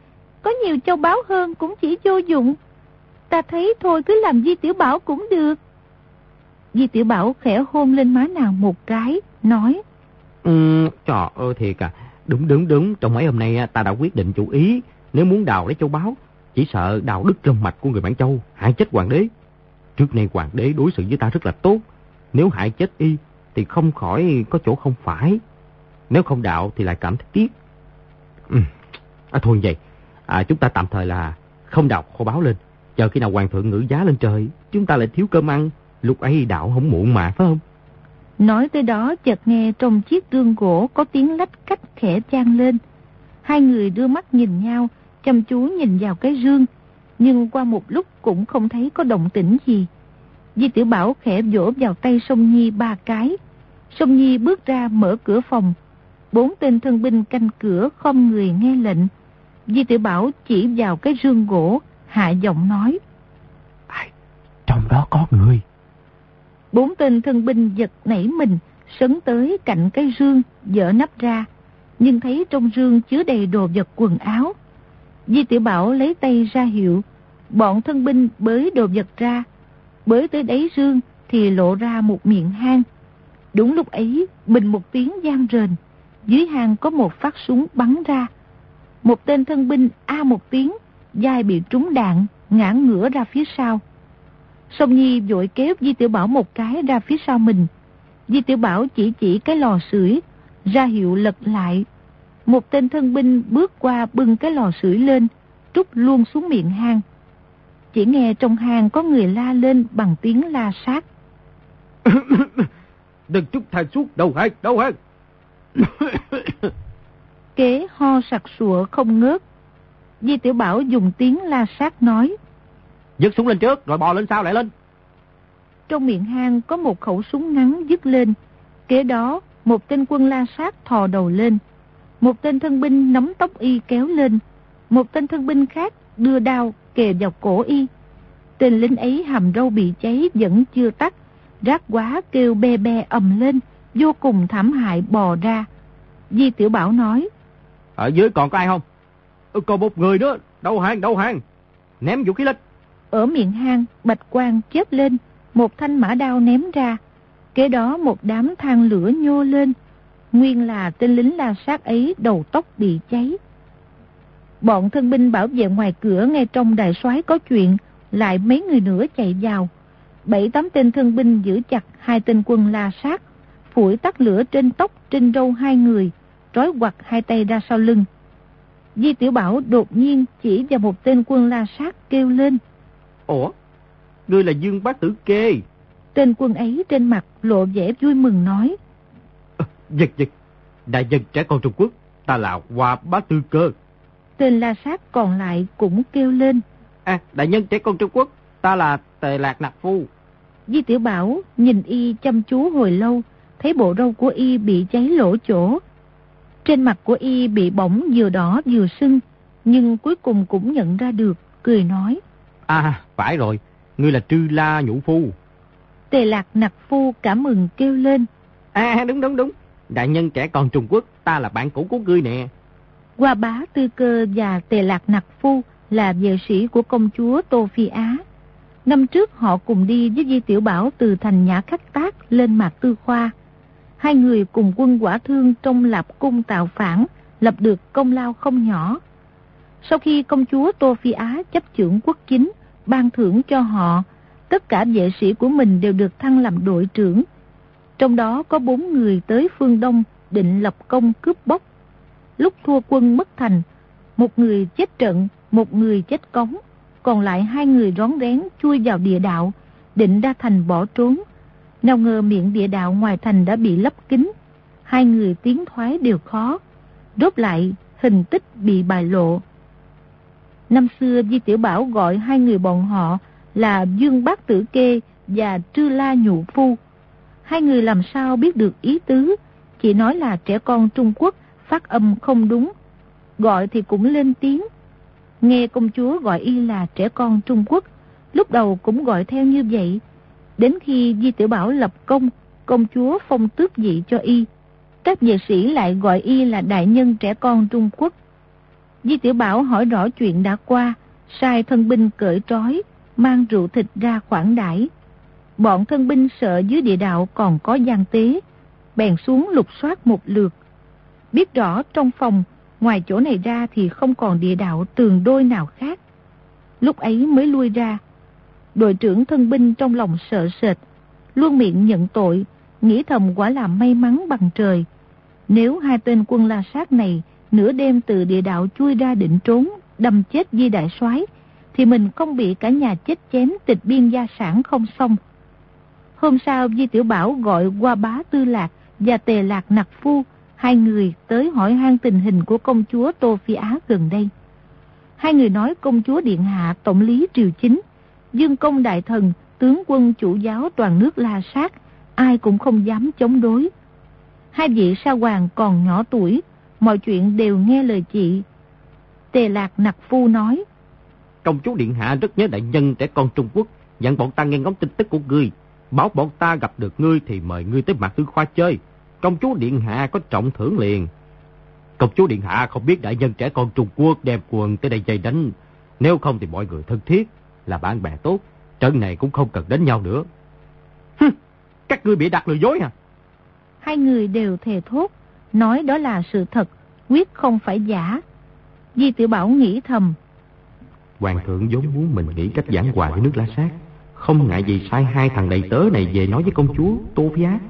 S1: có nhiều châu báu hơn cũng chỉ vô dụng. Ta thấy thôi cứ làm Di Tiểu Bảo cũng được. Di Tiểu Bảo khẽ hôn lên má nàng một cái, nói.
S2: Ừ, trời ơi thiệt à. Đúng đúng đúng, trong mấy hôm nay ta đã quyết định chủ ý. Nếu muốn đào lấy châu báu, chỉ sợ đào đứt rơm mạch của người Mãn Châu, hại chết hoàng đế. Trước nay hoàng đế đối xử với ta rất là tốt. Nếu hại chết y thì không khỏi có chỗ không phải. Nếu không đào thì lại cảm thấy tiếc. Ừ. À, thôi vậy, à, chúng ta tạm thời là không đào kho báu lên. Chờ khi nào hoàng thượng ngự giá lên trời, chúng ta lại thiếu cơm ăn. Lúc ấy đào không muộn mà, phải không?
S1: Nói tới đó chợt nghe trong chiếc rương gỗ có tiếng lách cách khẽ vang lên. Hai người đưa mắt nhìn nhau, chăm chú nhìn vào cái rương. Nhưng qua một lúc cũng không thấy có động tĩnh gì. Di Tiểu Bảo khẽ vỗ vào tay Song Nhi ba cái. Song Nhi bước ra mở cửa phòng. Bốn tên thân binh canh cửa khom người nghe lệnh. Di Tiểu Bảo chỉ vào cái rương gỗ, hạ giọng nói.
S2: Ai, trong đó có người.
S1: Bốn tên thân binh giật nảy mình, sấn tới cạnh cái rương, dỡ nắp ra. Nhưng thấy trong rương chứa đầy đồ vật quần áo. Di Tiểu Bảo lấy tay ra hiệu. Bọn thân binh bới đồ vật ra. Bới tới đáy rương thì lộ ra một miệng hang. Đúng lúc ấy, bình một tiếng vang rền. Dưới hang có một phát súng bắn ra. Một tên thân binh a một tiếng, vai bị trúng đạn, ngã ngửa ra phía sau. Song Nhi vội kéo Di Tiểu Bảo một cái ra phía sau mình. Di Tiểu Bảo chỉ chỉ cái lò sưởi, ra hiệu lật lại. Một tên thân binh bước qua bưng cái lò sưởi lên, trút luôn xuống miệng hang. Chỉ nghe trong hang có người la lên bằng tiếng la sát.
S2: Đừng trút than suốt, đầu hang, đầu hang.
S1: Kế ho sặc sụa không ngớt. Di Tiểu Bảo dùng tiếng la sát nói.
S2: Dứt súng lên trước, rồi bò lên sau lại lên.
S1: Trong miệng hang có một khẩu súng ngắn dứt lên. Kế đó, một tên quân la sát thò đầu lên. Một tên thân binh nắm tóc y kéo lên. Một tên thân binh khác đưa đao kề vào cổ y. Tên lính ấy hàm râu bị cháy vẫn chưa tắt. Rát quá kêu be be ầm lên, vô cùng thảm hại bò ra. Di Tiểu Bảo nói.
S2: Ở dưới còn có ai không? Ừ, còn một người nữa, đầu hàng, đầu hàng. Ném vũ khí lên.
S1: Ở miệng hang, bạch quang chớp lên, một thanh mã đao ném ra. Kế đó một đám than lửa nhô lên. Nguyên là tên lính la sát ấy đầu tóc bị cháy. Bọn thân binh bảo vệ ngoài cửa nghe trong đại soái có chuyện, lại mấy người nữa chạy vào. Bảy tám tên thân binh giữ chặt hai tên quân la sát, phủi tắt lửa trên tóc trên râu hai người, trói quặt hai tay ra sau lưng. Di Tiểu Bảo đột nhiên chỉ vào một tên quân la sát kêu lên.
S2: Ủa, ngươi là Dương Bá Tử Kê.
S1: Tên quân ấy trên mặt lộ vẻ vui mừng nói.
S2: À, giật giật, đại nhân trẻ con Trung Quốc, ta là Hoa Bá Tư Cơ.
S1: Tên la sát còn lại cũng kêu lên.
S2: À, đại nhân trẻ con Trung Quốc, ta là Tề Lạc Nặc Phu.
S1: Di Tiểu Bảo nhìn y chăm chú hồi lâu, thấy bộ râu của y bị cháy lỗ chỗ. Trên mặt của y bị bỏng vừa đỏ vừa sưng, nhưng cuối cùng cũng nhận ra được, cười nói.
S2: À, phải rồi, ngươi là Trư La Nhũ Phu.
S1: Tề Lạc Nặc Phu cảm mừng kêu lên.
S2: À, đúng đúng đúng, đại nhân trẻ con Trung Quốc, ta là bạn cũ của ngươi nè.
S1: Hoa Bá Tư Cơ và Tề Lạc Nặc Phu là vệ sĩ của công chúa Tô Phi Á. Năm trước họ cùng đi với Di Tiểu Bảo từ thành Nhã Khắc Tác lên Mạc Tư Khoa. Hai người cùng quân Hỏa Thương trong Lạp Cung tạo phản, lập được công lao không nhỏ. Sau khi công chúa Tô Phi Á chấp chưởng quốc chính, ban thưởng cho họ, tất cả vệ sĩ của mình đều được thăng làm đội trưởng. Trong đó có bốn người tới phương Đông định lập công cướp bóc. Lúc thua quân mất thành, một người chết trận, một người chết cống, còn lại hai người rón rén chui vào địa đạo, định ra thành bỏ trốn. Nào ngờ miệng địa đạo ngoài thành đã bị lấp kín, hai người tiến thoái đều khó, rốt lại hình tích bị bại lộ. Năm xưa Di Tiểu Bảo gọi hai người bọn họ là Dương Bác Tử Kê và Trư La Nhũ Phu. Hai người làm sao biết được ý tứ, chỉ nói là trẻ con Trung Quốc phát âm không đúng, gọi thì cũng lên tiếng. Nghe công chúa gọi y là trẻ con Trung Quốc, lúc đầu cũng gọi theo như vậy. Đến khi Di Tiểu Bảo lập công, công chúa phong tước vị cho y, các vệ sĩ lại gọi y là đại nhân trẻ con Trung Quốc. Di Tiểu Bảo hỏi rõ chuyện đã qua, sai thân binh cởi trói, mang rượu thịt ra khoản đãi. Bọn thân binh sợ dưới địa đạo còn có gian tế, bèn xuống lục soát một lượt. Biết rõ trong phòng, ngoài chỗ này ra thì không còn địa đạo tường đôi nào khác. Lúc ấy mới lui ra. Đội trưởng thân binh trong lòng sợ sệt, luôn miệng nhận tội, nghĩ thầm quả là may mắn bằng trời. Nếu hai tên quân La Sát này nửa đêm từ địa đạo chui ra định trốn, đâm chết Di đại soái, thì mình không bị cả nhà chết chém tịch biên gia sản không xong. Hôm sau Di Tiểu Bảo gọi Qua Bá Tư Lạc và Tề Lạc Nặc Phu, hai người tới hỏi han tình hình của công chúa Tô Phi Á gần đây. Hai người nói công chúa điện hạ tổng lý triều chính, Dương Công đại thần, tướng quân chủ giáo toàn nước La Sát, ai cũng không dám chống đối. Hai vị sa hoàng còn nhỏ tuổi, mọi chuyện đều nghe lời chị. Tề Lạc Nặc Phu nói:
S2: Công chúa điện hạ rất nhớ đại nhân trẻ con Trung Quốc, dặn bọn ta nghe ngóng tin tức của ngươi, bảo bọn ta gặp được ngươi thì mời ngươi tới Mạc Tư Khoa chơi. Công chúa điện hạ có trọng thưởng liền. Công chúa điện hạ không biết đại nhân trẻ con Trung Quốc đem quân tới đây chơi đánh, nếu không thì mọi người thân thiết, là bạn bè tốt, trận này cũng không cần đánh nhau nữa. Hừ, các ngươi bị đặt lừa dối hả?
S1: Hai người đều thề thốt, nói đó là sự thật, quyết không phải giả. Di Tiểu Bảo nghĩ thầm:
S2: Hoàng thượng vốn muốn mình nghĩ cách giảng hòa với nước La Sát, không ngại gì sai hai thằng đầy tớ này về nói với công chúa Tô Phi Á.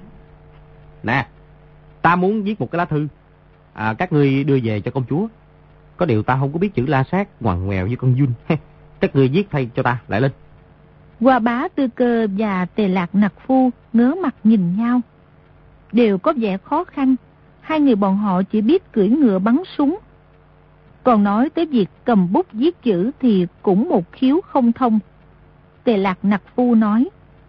S2: Nè, ta muốn viết một cái lá thư, à, các ngươi đưa về cho công chúa. Có điều ta không có biết chữ La Sát, ngoằn ngoèo như con giun. Các ngươi viết thay cho ta, lại lên.
S1: Qua Bá Tư Cơ và Tề Lạc Nặc Phu ngớ mặt nhìn nhau, đều có vẻ khó khăn. Hai người bọn họ chỉ biết cưỡi ngựa bắn súng, còn nói tới việc cầm bút viết chữ thì cũng một khiếu không thông. Tề Lạc Nặc Phu nói: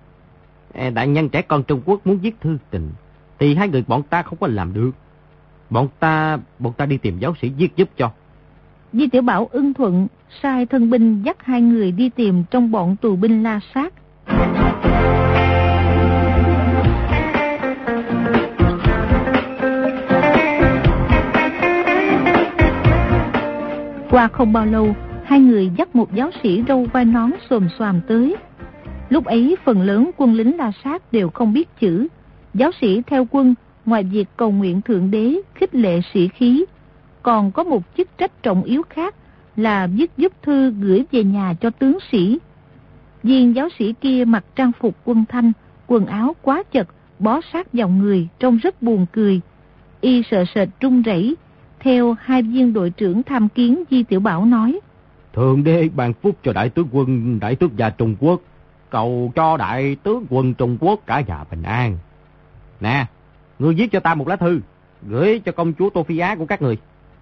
S2: Đại nhân trẻ con Trung Quốc muốn viết thư tình thì hai người bọn ta không có làm được. Bọn ta bọn ta đi tìm giáo sĩ viết giúp cho.
S1: Di Tiểu Bảo ưng thuận, sai thân binh dắt hai người đi tìm trong bọn tù binh La Sát. Qua không bao lâu, hai người dắt một giáo sĩ râu vai nón xồm xoàm tới. Lúc ấy phần lớn quân lính La Sát đều không biết chữ. Giáo sĩ theo quân, ngoài việc cầu nguyện Thượng Đế, khích lệ sĩ khí, còn có một chức trách trọng yếu khác là viết giúp thư gửi về nhà cho tướng sĩ. Viên giáo sĩ kia mặc trang phục quân thanh, quần áo quá chật, bó sát vào người, trông rất buồn cười. Y sợ sệt run rẩy, theo hai viên đội trưởng tham kiến Di Tiểu Bảo nói:
S2: Thượng Đế ban phúc cho đại tướng quân, đại tước gia Trung Quốc, cầu cho đại tướng quân Trung Quốc cả nhà bình an. Nè, ngươi viết cho ta một lá thư, gửi cho công chúa Tô Phi Á của các người.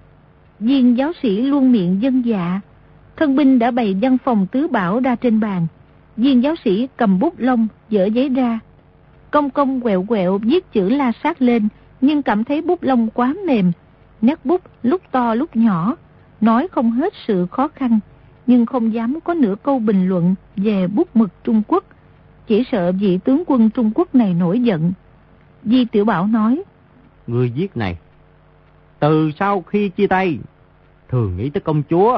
S1: Viên giáo sĩ luôn miệng vâng dạ. Thân binh đã bày văn phòng tứ bảo ra trên bàn. Viên giáo sĩ cầm bút lông, dở giấy ra, công công quẹo quẹo viết chữ La Sát lên, nhưng cảm thấy bút lông quá mềm, nét bút lúc to lúc nhỏ, nói không hết sự khó khăn, nhưng không dám có nửa câu bình luận về bút mực Trung Quốc, chỉ sợ vị tướng quân Trung Quốc này nổi giận. Di Tiểu Bảo nói:
S2: Người viết này, từ sau khi chia tay, thường nghĩ tới công chúa,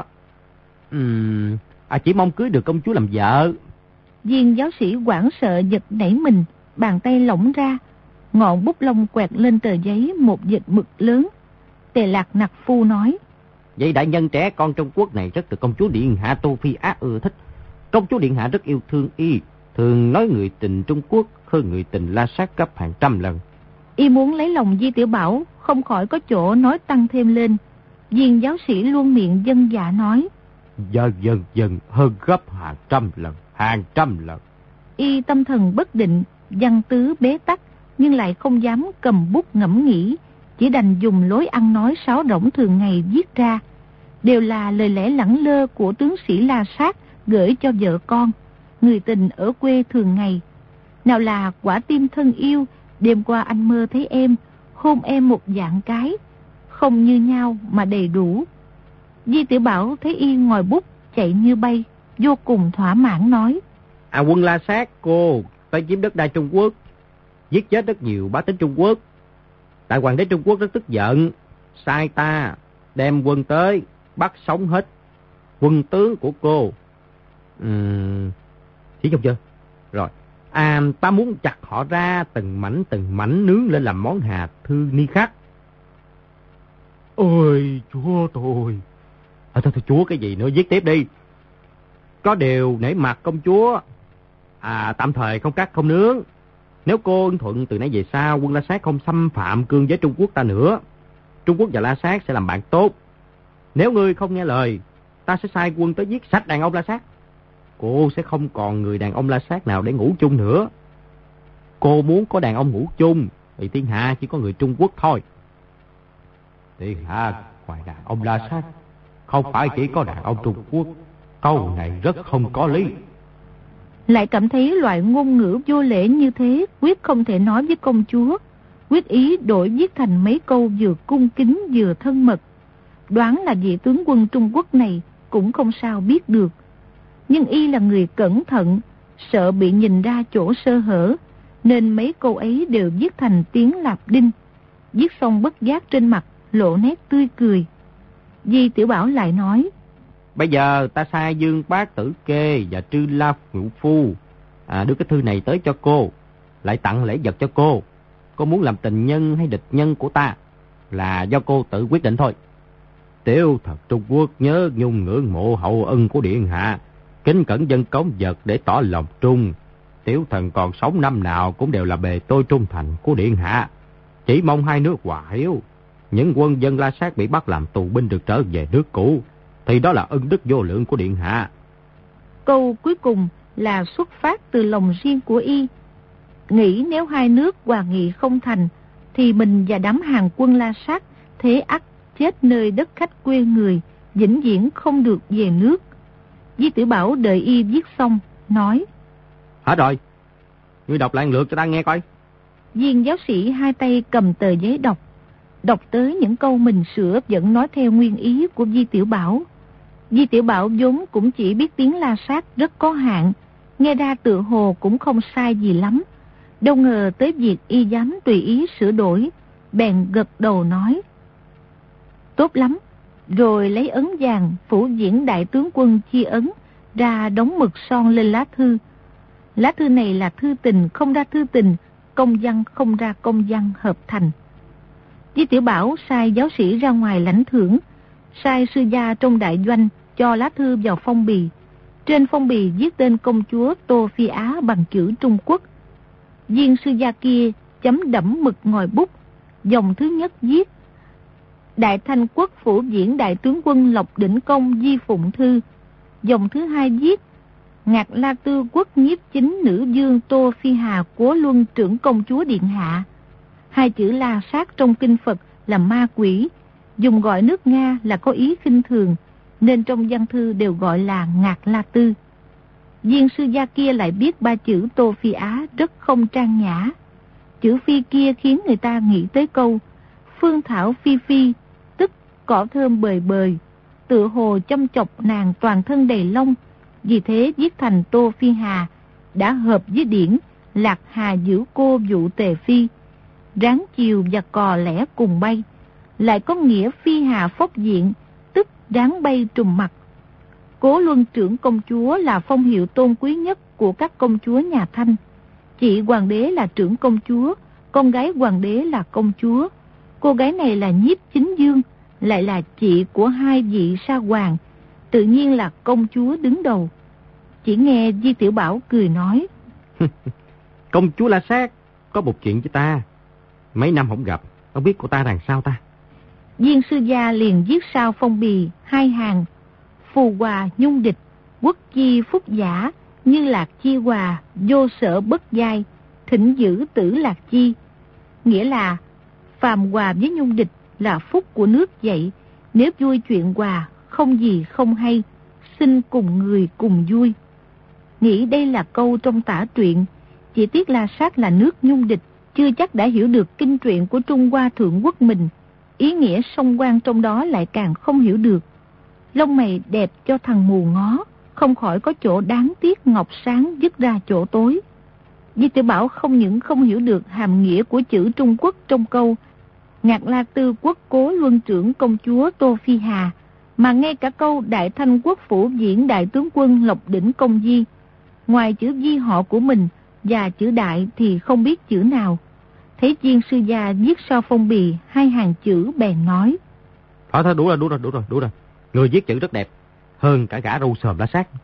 S2: uhm, à, chỉ mong cưới được công chúa làm vợ.
S1: Viên giáo sĩ hoảng sợ giật nảy mình, bàn tay lỏng ra, ngọn bút lông quẹt lên tờ giấy một vệt mực lớn. Tề Lạc Nặc Phu nói:
S2: Vậy đại nhân trẻ con Trung Quốc này rất được công chúa điện hạ Tô Phi Á ưa thích. Công chúa điện hạ rất yêu thương y, thường nói người tình Trung Quốc hơn người tình La Sát gấp hàng trăm lần.
S1: Y muốn lấy lòng Di Tiểu Bảo, không khỏi có chỗ nói tăng thêm lên. Viên giáo sĩ luôn miệng vâng dạ nói:
S2: Dần dần dần hơn gấp hàng trăm lần, hàng trăm lần.
S1: Y tâm thần bất định, văn tứ bế tắc, nhưng lại không dám cầm bút ngẫm nghĩ, chỉ đành dùng lối ăn nói sáo rỗng thường ngày viết ra. Đều là lời lẽ lẳng lơ của tướng sĩ La Sát gửi cho vợ con, người tình ở quê thường ngày. Nào là quả tim thân yêu, đêm qua anh mơ thấy em, hôn em một dạng cái, không như nhau mà đầy đủ. Di Tiểu Bảo thấy y ngòi bút chạy như bay, vô cùng thỏa mãn nói:
S2: À, quân La Sát cô tới chiếm đất đai Trung Quốc, giết chết rất nhiều bá tánh Trung Quốc. Đại hoàng đế Trung Quốc rất tức giận, sai ta đem quân tới bắt sống hết quân tướng của cô. Uhm, Chỉ không chưa? Rồi, à, ta muốn chặt họ ra từng mảnh từng mảnh nướng lên làm món hà thư ni khắc. Ôi, chúa tôi. À, thôi, thôi, chúa cái gì nữa, viết tiếp đi. Có điều nể mặt công chúa, à, tạm thời không cắt không nướng. Nếu cô ưng thuận từ nay về sau, quân La Sát không xâm phạm cương giới Trung Quốc ta nữa. Trung Quốc và La Sát sẽ làm bạn tốt. Nếu ngươi không nghe lời, ta sẽ sai quân tới giết sạch đàn ông La Sát. Cô sẽ không còn người đàn ông La Sát nào để ngủ chung nữa. Cô muốn có đàn ông ngủ chung thì thiên hạ chỉ có người Trung Quốc thôi. Thiên hạ ngoài đàn ông La Sát không phải chỉ có đàn ông Trung Quốc. Câu này rất không có lý.
S1: Lại cảm thấy loại ngôn ngữ vô lễ như thế quyết không thể nói với công chúa. Quyết ý đổi viết thành mấy câu vừa cung kính vừa thân mật. Đoán là vị tướng quân Trung Quốc này cũng không sao biết được. Nhưng y là người cẩn thận, sợ bị nhìn ra chỗ sơ hở, nên mấy câu ấy đều viết thành tiếng Lạp Đinh. Viết xong bất giác trên mặt lộ nét tươi cười. Di Tiểu Bảo lại nói:
S2: Bây giờ ta sai Dương Bác Tử Kê và Trư La Ngũ Phu à, đưa cái thư này tới cho cô, lại tặng lễ vật cho cô. Cô muốn làm tình nhân hay địch nhân của ta là do cô tự quyết định thôi. Tiểu thật Trung Quốc nhớ nhung ngưỡng mộ hậu ân của điện hạ, kính cẩn dân cống vật để tỏ lòng trung. Tiểu thần còn sống năm nào cũng đều là bề tôi trung thành của điện hạ. Chỉ mong hai nước hòa hiếu, những quân dân La Sát bị bắt làm tù binh được trở về nước cũ, thì đó là ân đức vô lượng của điện hạ.
S1: Câu cuối cùng là xuất phát từ lòng riêng của y. Nghĩ nếu hai nước hòa nghị không thành, thì mình và đám hàng quân La Sát thế ắt chết nơi đất khách quê người, vĩnh viễn không được về nước. Di Tiểu Bảo đợi y viết xong, nói:
S2: Hả rồi, ngươi đọc lại lượt cho ta nghe coi.
S1: Viên giáo sĩ hai tay cầm tờ giấy đọc. Đọc tới những câu mình sửa vẫn nói theo nguyên ý của Di Tiểu Bảo. Di Tiểu Bảo vốn cũng chỉ biết tiếng La Sát rất có hạn, nghe ra tựa hồ cũng không sai gì lắm. Đâu ngờ tới việc y dám tùy ý sửa đổi, bèn gật đầu nói: Tốt lắm. Rồi lấy ấn vàng phủ diễn đại tướng quân chi ấn ra, đóng mực son lên lá thư. Lá thư này là thư tình không ra thư tình, công văn không ra công văn hợp thành. Di Tiểu Bảo sai giáo sĩ ra ngoài lãnh thưởng, sai sư gia trong đại doanh cho lá thư vào phong bì. Trên phong bì viết tên công chúa Tô Phi Á bằng chữ Trung Quốc. Viên sư gia kia chấm đẫm mực ngòi bút. Dòng thứ nhất viết: Đại Thanh Quốc phủ diễn đại tướng quân Lộc Đỉnh Công Di Phụng Thư. Dòng thứ hai viết: Ngạc La Tư Quốc nhiếp chính nữ dương Tô Phi Hà Cố Luân trưởng công chúa điện hạ. Hai chữ La Sát trong kinh Phật là ma quỷ, dùng gọi nước Nga là có ý khinh thường, nên trong văn thư đều gọi là Ngạc La Tư. Viên sư gia kia lại biết ba chữ Tô Phi Á rất không trang nhã. Chữ phi kia khiến người ta nghĩ tới câu Phương thảo phi phi, tức cỏ thơm bời bời, tựa hồ chăm chọc nàng toàn thân đầy lông. Vì thế viết thành Tô Phi Hà, đã hợp với điển Lạc Hà giữ cô dụ tề phi, ráng chiều và cò lẻ cùng bay. Lại có nghĩa phi hà phốc diện, tức ráng bay trùm mặt. Cố Luân trưởng công chúa là phong hiệu tôn quý nhất của các công chúa nhà Thanh. Chị hoàng đế là trưởng công chúa, con gái hoàng đế là công chúa. Cô gái này là nhiếp chính dương, lại là chị của hai vị sa hoàng, tự nhiên là công chúa đứng đầu. Chỉ nghe Di Tiểu Bảo cười nói:
S2: Công chúa La Sát có một chuyện với ta, mấy năm không gặp, không biết cô ta làm sao ta.
S1: Viên sư gia liền viết sau phong bì hai hàng: Phù hòa nhung địch, quốc chi phúc giả, như lạc chi hòa, vô sở bất giai, thỉnh giữ tử lạc chi. Nghĩa là phàm hòa với nhung địch là phúc của nước vậy, nếu vui chuyện hòa, không gì không hay, xin cùng người cùng vui. Nghĩ đây là câu trong tả truyện, chỉ tiếc La Sát là nước nhung địch, chưa chắc đã hiểu được kinh truyện của Trung Hoa Thượng Quốc mình. Ý nghĩa song quan trong đó lại càng không hiểu được. Lông mày đẹp cho thằng mù ngó, không khỏi có chỗ đáng tiếc ngọc sáng dứt ra chỗ tối. Di Tiểu Bảo không những không hiểu được hàm nghĩa của chữ Trung Quốc trong câu Ngạc La Tư Quốc Cố Luân trưởng công chúa Tô Phi Hà, mà ngay cả câu Đại Thanh Quốc Phủ Diễn Đại Tướng Quân Lộc Đỉnh Công Di, ngoài chữ Di họ của mình và chữ Đại thì không biết chữ nào. Thấy Viên sư gia viết sau phong bì hai hàng chữ bèn nói:
S2: Thôi thôi đủ rồi, đủ rồi, đủ rồi, đủ rồi. Người viết chữ rất đẹp, hơn cả gã râu sờm lá sát.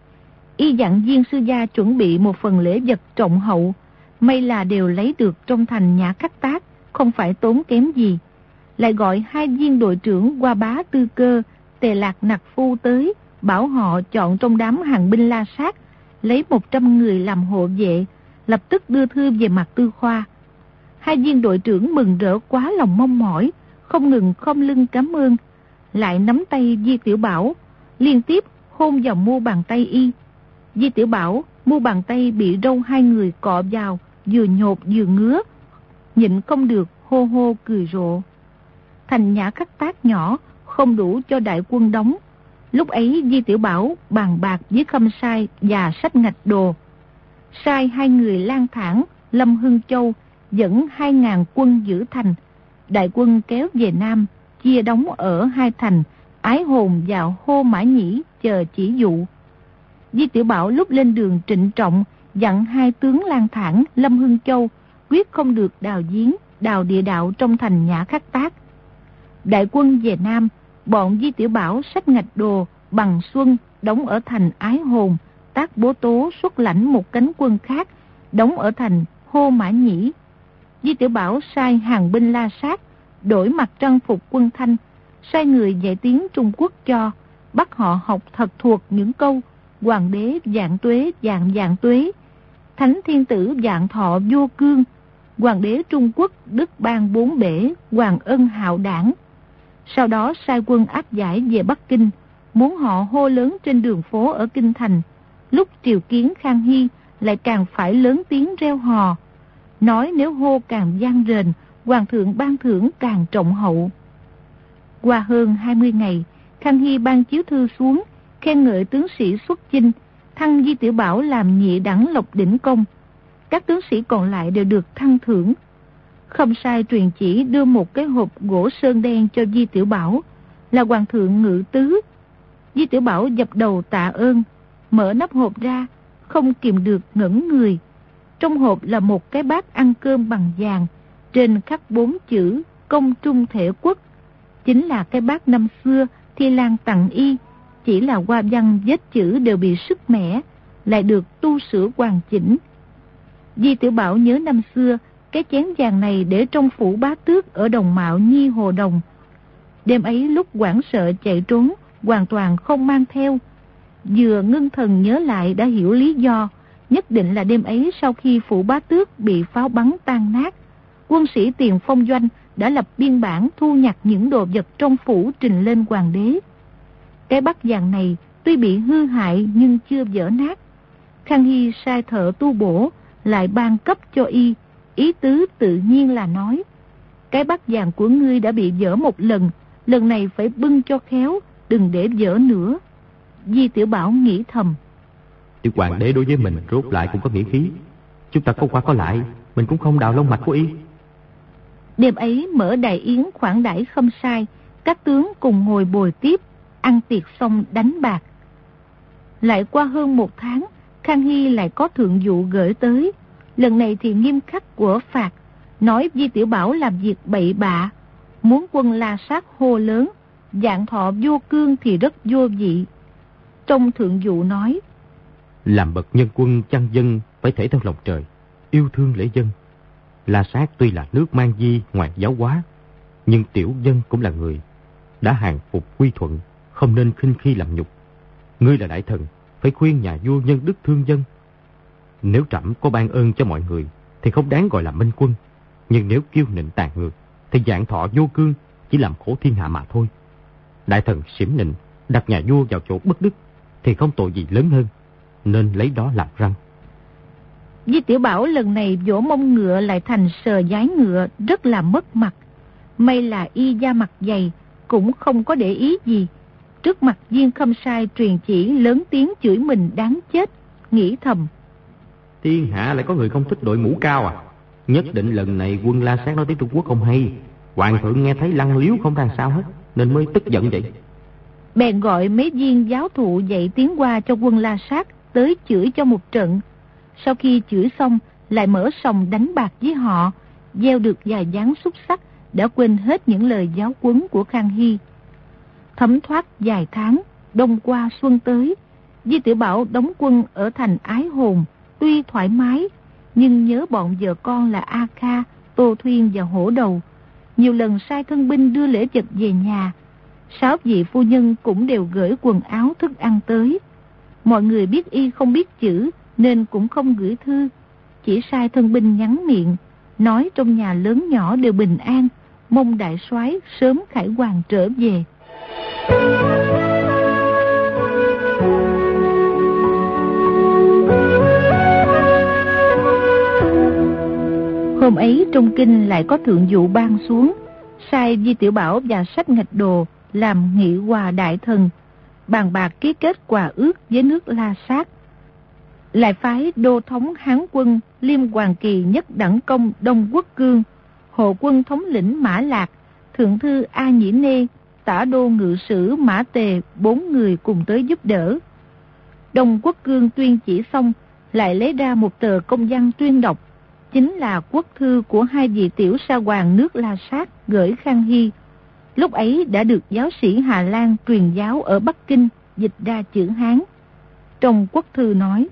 S1: Y dặn Viên sư gia chuẩn bị một phần lễ vật trọng hậu, may là đều lấy được trong thành Nhã Khắc Tác, không phải tốn kém gì. Lại gọi hai viên đội trưởng Qua Bá Tư Cơ, Tề Lạc Nặc Phu tới, bảo họ chọn trong đám hàng binh La Sát, lấy một trăm người làm hộ vệ, lập tức đưa thư về Mạc Tư Khoa. Hai viên đội trưởng mừng rỡ quá lòng mong mỏi, không ngừng khom lưng cảm ơn, lại nắm tay Di Tiểu Bảo, liên tiếp hôn vào mu bàn tay y. Di Tiểu Bảo mu bàn tay bị râu hai người cọ vào, vừa nhột vừa ngứa, nhịn không được hô hô cười rộ. Thành Nhã Khắc Tác nhỏ không đủ cho đại quân đóng. Lúc ấy Di Tiểu Bảo bàn bạc với Khâm Sai và Sách Ngạch Đồ, sai hai người lang thản Lâm Hưng Châu dẫn hai ngàn quân giữ thành. Đại quân kéo về Nam, chia đóng ở hai thành Ái Hồn và Hô Mã Nhĩ chờ chỉ dụ. Di Tiểu Bảo lúc lên đường trịnh trọng dặn hai tướng lang thản Lâm Hưng Châu quyết không được đào giếng, đào địa đạo trong thành Nhã Khắc Tác. Đại quân về Nam, bọn Di Tiểu Bảo, Sách Ngạch Đồ, Bằng Xuân đóng ở thành Ái Hồn, Tác Bố Tố xuất lãnh một cánh quân khác đóng ở thành Hô Mã Nhĩ. Di Tiểu Bảo sai hàng binh La Sát đổi mặt trang phục quân Thanh, sai người dạy tiếng Trung Quốc cho, bắt họ học thật thuộc những câu Hoàng đế vạn tuế vạn vạn tuế, Thánh thiên tử vạn thọ vô cương, Hoàng đế Trung Quốc đức ban bốn bể, hoàng ân hạo đảng. Sau đó sai quân áp giải về Bắc Kinh, muốn họ hô lớn trên đường phố ở Kinh Thành. Lúc triều kiến Khang Hy lại càng phải lớn tiếng reo hò, nói nếu hô càng vang rền, hoàng thượng ban thưởng càng trọng hậu. Qua hơn hai mươi ngày, Khang Hy ban chiếu thư xuống, khen ngợi tướng sĩ xuất chinh, thăng Di Tiểu Bảo làm nhị đẳng Lộc Đỉnh Công. Các tướng sĩ còn lại đều được thăng thưởng. Khâm Sai truyền chỉ đưa một cái hộp gỗ sơn đen cho Di Tiểu Bảo, là hoàng thượng ngự tứ. Di Tiểu Bảo dập đầu tạ ơn, mở nắp hộp ra, không kìm được ngẩn người. Trong hộp là một cái bát ăn cơm bằng vàng, trên khắc bốn chữ Công Trung Thể Quốc, chính là cái bát năm xưa Thi Lan tặng y, chỉ là hoa văn vết chữ đều bị sứt mẻ, lại được tu sửa hoàn chỉnh. Di Tiểu Bảo nhớ năm xưa, cái chén vàng này để trong phủ bá tước ở Đồng Mạo Nhi Hồ Đồng. Đêm ấy lúc hoảng sợ chạy trốn, hoàn toàn không mang theo. Vừa ngưng thần nhớ lại đã hiểu lý do, nhất định là đêm ấy sau khi phủ bá tước bị pháo bắn tan nát, quân sĩ Tiền Phong Doanh đã lập biên bản thu nhặt những đồ vật trong phủ trình lên hoàng đế. Cái bát vàng này tuy bị hư hại nhưng chưa vỡ nát. Khang Hy sai thợ tu bổ, lại ban cấp cho y, ý tứ tự nhiên là nói: cái bát vàng của ngươi đã bị vỡ một lần, lần này phải bưng cho khéo, đừng để vỡ nữa. Di Tiểu Bảo nghĩ thầm:
S2: Tiểu hoàng đế đối với mình rốt lại cũng có nghĩa khí, chúng ta có qua có lại, mình cũng không đào lông mạch của y.
S1: Đêm ấy mở đại yến khoản đãi Khâm Sai, các tướng cùng ngồi bồi tiếp, ăn tiệc xong đánh bạc. Lại qua hơn một tháng, Khang Hy lại có thượng dụ gửi tới, lần này thì nghiêm khắc của phạt, nói Di Tiểu Bảo làm việc bậy bạ, muốn quân La Sát hô lớn, vạn thọ vô cương thì rất vô vị. Trong thượng dụ nói:
S2: làm bậc nhân quân chăn dân phải thể theo lòng trời, yêu thương lễ dân. La Sát tuy là nước mang di ngoài giáo hóa, nhưng tiểu dân cũng là người, đã hàng phục quy thuận, không nên khinh khi làm nhục. Ngươi là đại thần, phải khuyên nhà vua nhân đức thương dân. Nếu trẫm có ban ơn cho mọi người thì không đáng gọi là minh quân, nhưng nếu kiêu nịnh tàn ngược thì vạn thọ vô cương, chỉ làm khổ thiên hạ mà thôi. Đại thần xỉm nịnh, đặt nhà vua vào chỗ bất đức thì không tội gì lớn hơn, nên lấy đó làm răng.
S1: Di Tiểu Bảo lần này vỗ mông ngựa lại thành sờ giái ngựa, rất là mất mặt. May là y da mặt dày, cũng không có để ý gì. Trước mặt Viên Khâm Sai truyền chỉ lớn tiếng chửi mình đáng chết, nghĩ thầm:
S2: thiên hạ lại có người không thích đội mũ cao à? Nhất định lần này quân La Sát nói tiếng Trung Quốc không hay, hoàng thượng nghe thấy lăng liếu không ra sao hết, nên mới tức giận vậy.
S1: bèn gọi mấy viên giáo thụ dạy tiếng Hoa cho quân La Sát tới chửi cho một trận. Sau khi chửi xong, lại mở sòng đánh bạc với họ, gieo được vài ván xúc sắc, đã quên hết những lời giáo huấn của Khang Hy. Thấm thoát vài tháng, đông qua xuân tới, Di Tiểu Bảo đóng quân ở thành Ái Hồn, tuy thoải mái, nhưng nhớ bọn vợ con là A Kha, Tô Thuyên và Hổ Đầu. Nhiều lần sai thân binh đưa lễ vật về nhà. Sáu vị phu nhân cũng đều gửi quần áo thức ăn tới. Mọi người biết y không biết chữ nên cũng không gửi thư, chỉ sai thân binh nhắn miệng, nói trong nhà lớn nhỏ đều bình an, mong đại soái sớm khải hoàn trở về. Hôm ấy trong kinh lại có thượng vụ ban xuống, sai Di Tiểu Bảo và Sách Ngạch Đồ làm nghị hòa đại thần, bàn bạc ký kết hòa ước với nước La Sát. Lại phái đô thống Hán quân Liêm Hoàng Kỳ Nhất Đẳng Công Đông Quốc Cương, hộ quân thống lĩnh Mã Lạc, thượng thư A Nhĩ Nê, tả đô ngự sử Mã Tề bốn người cùng tới giúp đỡ. Đông Quốc Cương tuyên chỉ xong, lại lấy ra một tờ công văn tuyên đọc, chính là quốc thư của hai vị tiểu sa hoàng nước La Sát gửi Khang Hy. Lúc ấy đã được giáo sĩ Hà Lan truyền giáo ở Bắc Kinh dịch ra chữ Hán. Trong quốc thư nói: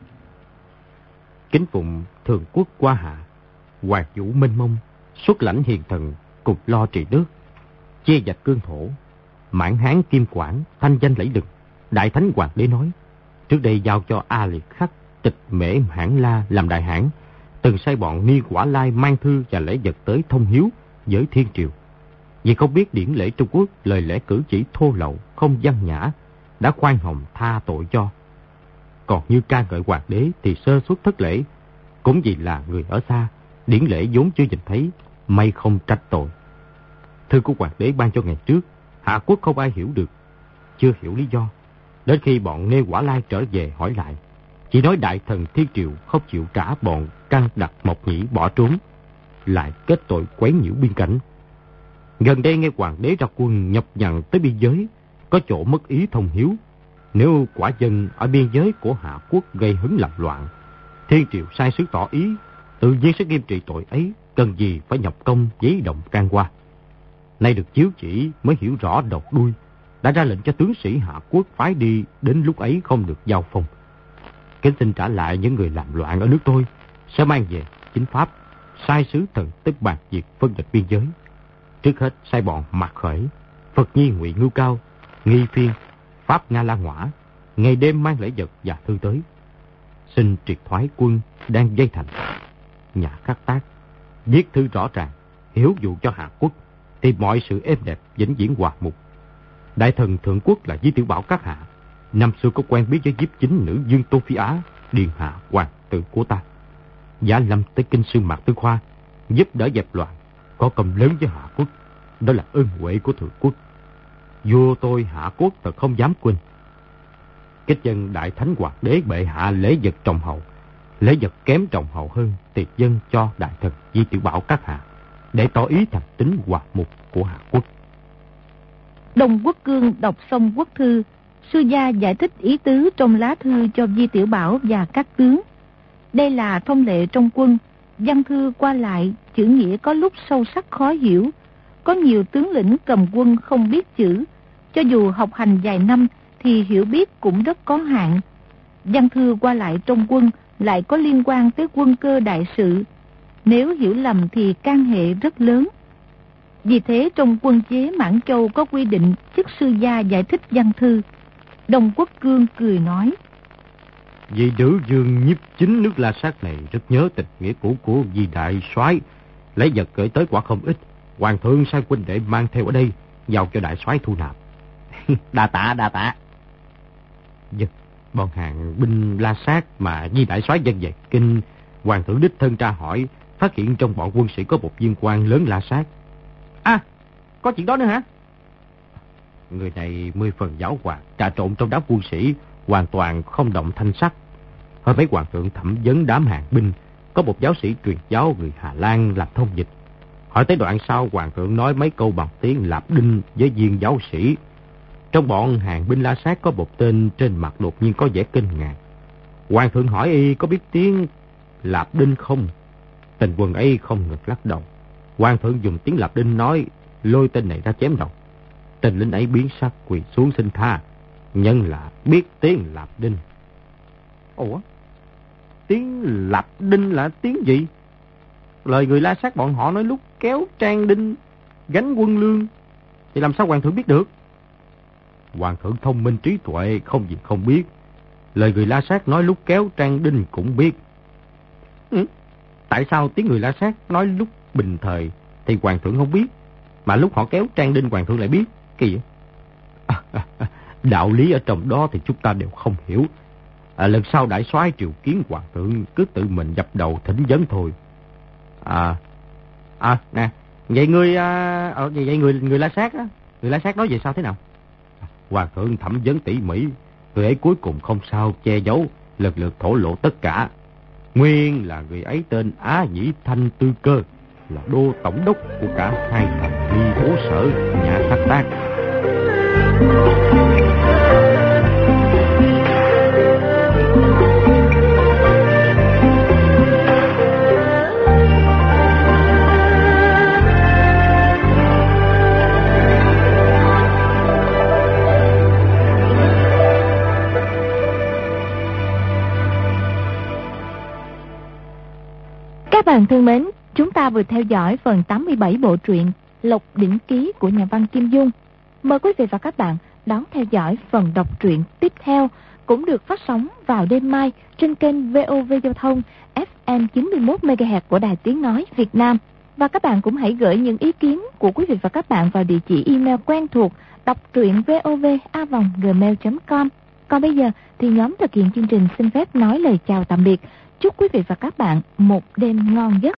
S2: kính phụng thường quốc qua hạ, hoàng vũ mênh mông, xuất lãnh hiền thần, cục lo trị nước, che dạch cương thổ, mãn Hán Kim Quảng, thanh danh lẫy lừng. Đại Thánh Hoàng đế nói, trước đây giao cho A Liệt Khắc, Tịch Mễ Hãn La làm đại hãn, từng sai bọn Ni Quả Lai mang thư và lễ vật tới thông hiếu với thiên triều. Vì không biết điển lễ Trung Quốc, lời lẽ cử chỉ thô lậu, không văn nhã, đã khoan hồng tha tội cho. Còn như ca ngợi hoàng đế thì sơ suất thất lễ, cũng vì là người ở xa, điển lễ vốn chưa nhìn thấy, may không trách tội. Thư của hoàng đế ban cho ngày trước, hạ quốc không ai hiểu được, chưa hiểu lý do. Đến khi bọn Nê Quả Lai trở về hỏi lại, chỉ nói đại thần thiên triều không chịu trả bọn Căn Đặc Mộc Nhĩ bỏ trốn, lại kết tội quấy nhiễu biên cảnh. Gần đây nghe hoàng đế ra quân nhập nhằn tới biên giới, có chỗ mất ý thông hiếu. Nếu quả dân ở biên giới của hạ quốc gây hứng làm loạn, thiên triều sai sứ tỏ ý, tự nhiên sẽ nghiêm trị tội ấy, cần gì phải nhập công giấy động can qua. Nay được chiếu chỉ mới hiểu rõ đầu đuôi, đã ra lệnh cho tướng sĩ hạ quốc phái đi, đến lúc ấy không được giao phong. Kính xin trả lại những người làm loạn ở nước tôi, sẽ mang về chính pháp, sai sứ thần tới bàn việc phân định biên giới. Trước hết sai bọn Mạc Khởi, Phật Nhi Ngụy Ngưu Cao, Nghi Phiên, Pháp Nga La Ngõa, ngày đêm mang lễ vật và thư tới. Xin triệt thoái quân đang dây thành. Nhà khắc tác, viết thư rõ ràng, hiếu dụ cho hạ quốc, thì mọi sự êm đẹp, vĩnh viễn hòa mục. Đại thần thượng quốc là Di Tiểu Bảo các hạ, năm xưa có quen biết với nhiếp chính nữ Dương Tô Phi Á, điền hạ hoàng tử của ta. Giả lâm tới kinh sư Mạc Tư Khoa, giúp đỡ dẹp loạn, có công lớn với hạ quốc, đó là ơn huệ của thượng quốc. Vua tôi hạ quốc thật không dám quên. Kết dân đại thánh hoàng đế bệ hạ lễ vật trọng hậu, lễ vật kém trọng hậu hơn tiệc dân cho đại thần Di Tiểu Bảo các hạ, để tỏ ý thành tính hòa mục của hạ quốc.
S1: Đông Quốc Cương đọc xong quốc thư, sư gia giải thích ý tứ trong lá thư cho Di Tiểu Bảo và các tướng. Đây là thông lệ trong quân, văn thư qua lại, chữ nghĩa có lúc sâu sắc khó hiểu. Có nhiều tướng lĩnh cầm quân không biết chữ, cho dù học hành vài năm thì hiểu biết cũng rất có hạn. Văn thư qua lại trong quân lại có liên quan tới quân cơ đại sự, nếu hiểu lầm thì can hệ rất lớn. Vì thế trong quân chế Mãn Châu có quy định chức sư gia giải thích văn thư. Đông Quốc Cương cười nói,
S2: vị nữ vương nhiếp chính nước La Sát này rất nhớ tình nghĩa cũ của vị đại soái, lấy vật gửi tới quả không ít. Hoàng thượng sai huynh đệ mang theo ở đây, giao cho đại soái thu nạp. Đa tạ, đa tạ. Dân, bọn hàng binh La Sát mà Di đại soái dân về kinh, hoàng thượng đích thân tra hỏi, phát hiện trong bọn quân sĩ có một viên quan lớn La Sát. À, có chuyện đó nữa hả? Người này mười phần giảo hoạt, trà trộn trong đám quân sĩ, hoàn toàn không động thanh sắc. Hôm mấy hoàng thượng thẩm vấn đám hàng binh, có một giáo sĩ truyền giáo người Hà Lan làm thông dịch. Hỏi tới đoạn sau, hoàng thượng nói mấy câu bằng tiếng Lạp Đinh với viên giáo sĩ. Trong bọn hàng binh La Sát có một tên trên mặt đột nhiên có vẻ kinh ngạc. Hoàng thượng hỏi y có biết tiếng Lạp Đinh không? Tên quân ấy không ngừng lắc đầu. Hoàng thượng dùng tiếng Lạp Đinh nói, lôi tên này ra chém đầu. Tên lính ấy biến sắc quỳ xuống xin tha, nhân là biết tiếng Lạp Đinh. Ủa? Tiếng Lạp Đinh là tiếng gì? Lời người La Sát bọn họ nói lúc kéo Trang Đinh gánh quân lương, thì làm sao hoàng thượng biết được? Hoàng thượng thông minh trí tuệ, không gì không biết. Lời người La Sát nói lúc kéo Trang Đinh cũng biết. Ừ, tại sao tiếng người La Sát nói lúc bình thời thì hoàng thượng không biết, mà lúc họ kéo Trang Đinh hoàng thượng lại biết? Kỳ vậy? À, à, à, đạo lý ở trong đó thì chúng ta đều không hiểu. À, lần sau đại soái triều kiến hoàng thượng cứ tự mình dập đầu thỉnh vấn thôi. À, à nè, vậy người, à, à, vậy người người La Sát á, người La Sát nói về sao thế nào? Hoàng thượng thẩm vấn tỉ mỉ, người ấy cuối cùng không sao che giấu, lần lượt thổ lộ tất cả. Nguyên là người ấy tên Á Nhĩ Thanh Tư Cơ, là đô tổng đốc của cả hai thành Ly Bố Sở, nhà Thác Tác.
S1: Các bạn thân mến, chúng ta vừa theo dõi phần tám mươi bảy bộ truyện Lộc Đỉnh Ký của nhà văn Kim Dung. Mời quý vị và các bạn đón theo dõi phần đọc truyện tiếp theo, cũng được phát sóng vào đêm mai trên kênh vê o vê Giao thông ép em chín mươi mốt mê ga héc của Đài Tiếng Nói Việt Nam. Và các bạn cũng hãy gửi những ý kiến của quý vị và các bạn vào địa chỉ email quen thuộc đọc truyện vov a vòng gmail chấm com. Còn bây giờ thì nhóm thực hiện chương trình xin phép nói lời chào tạm biệt. Chúc quý vị và các bạn một đêm ngon giấc.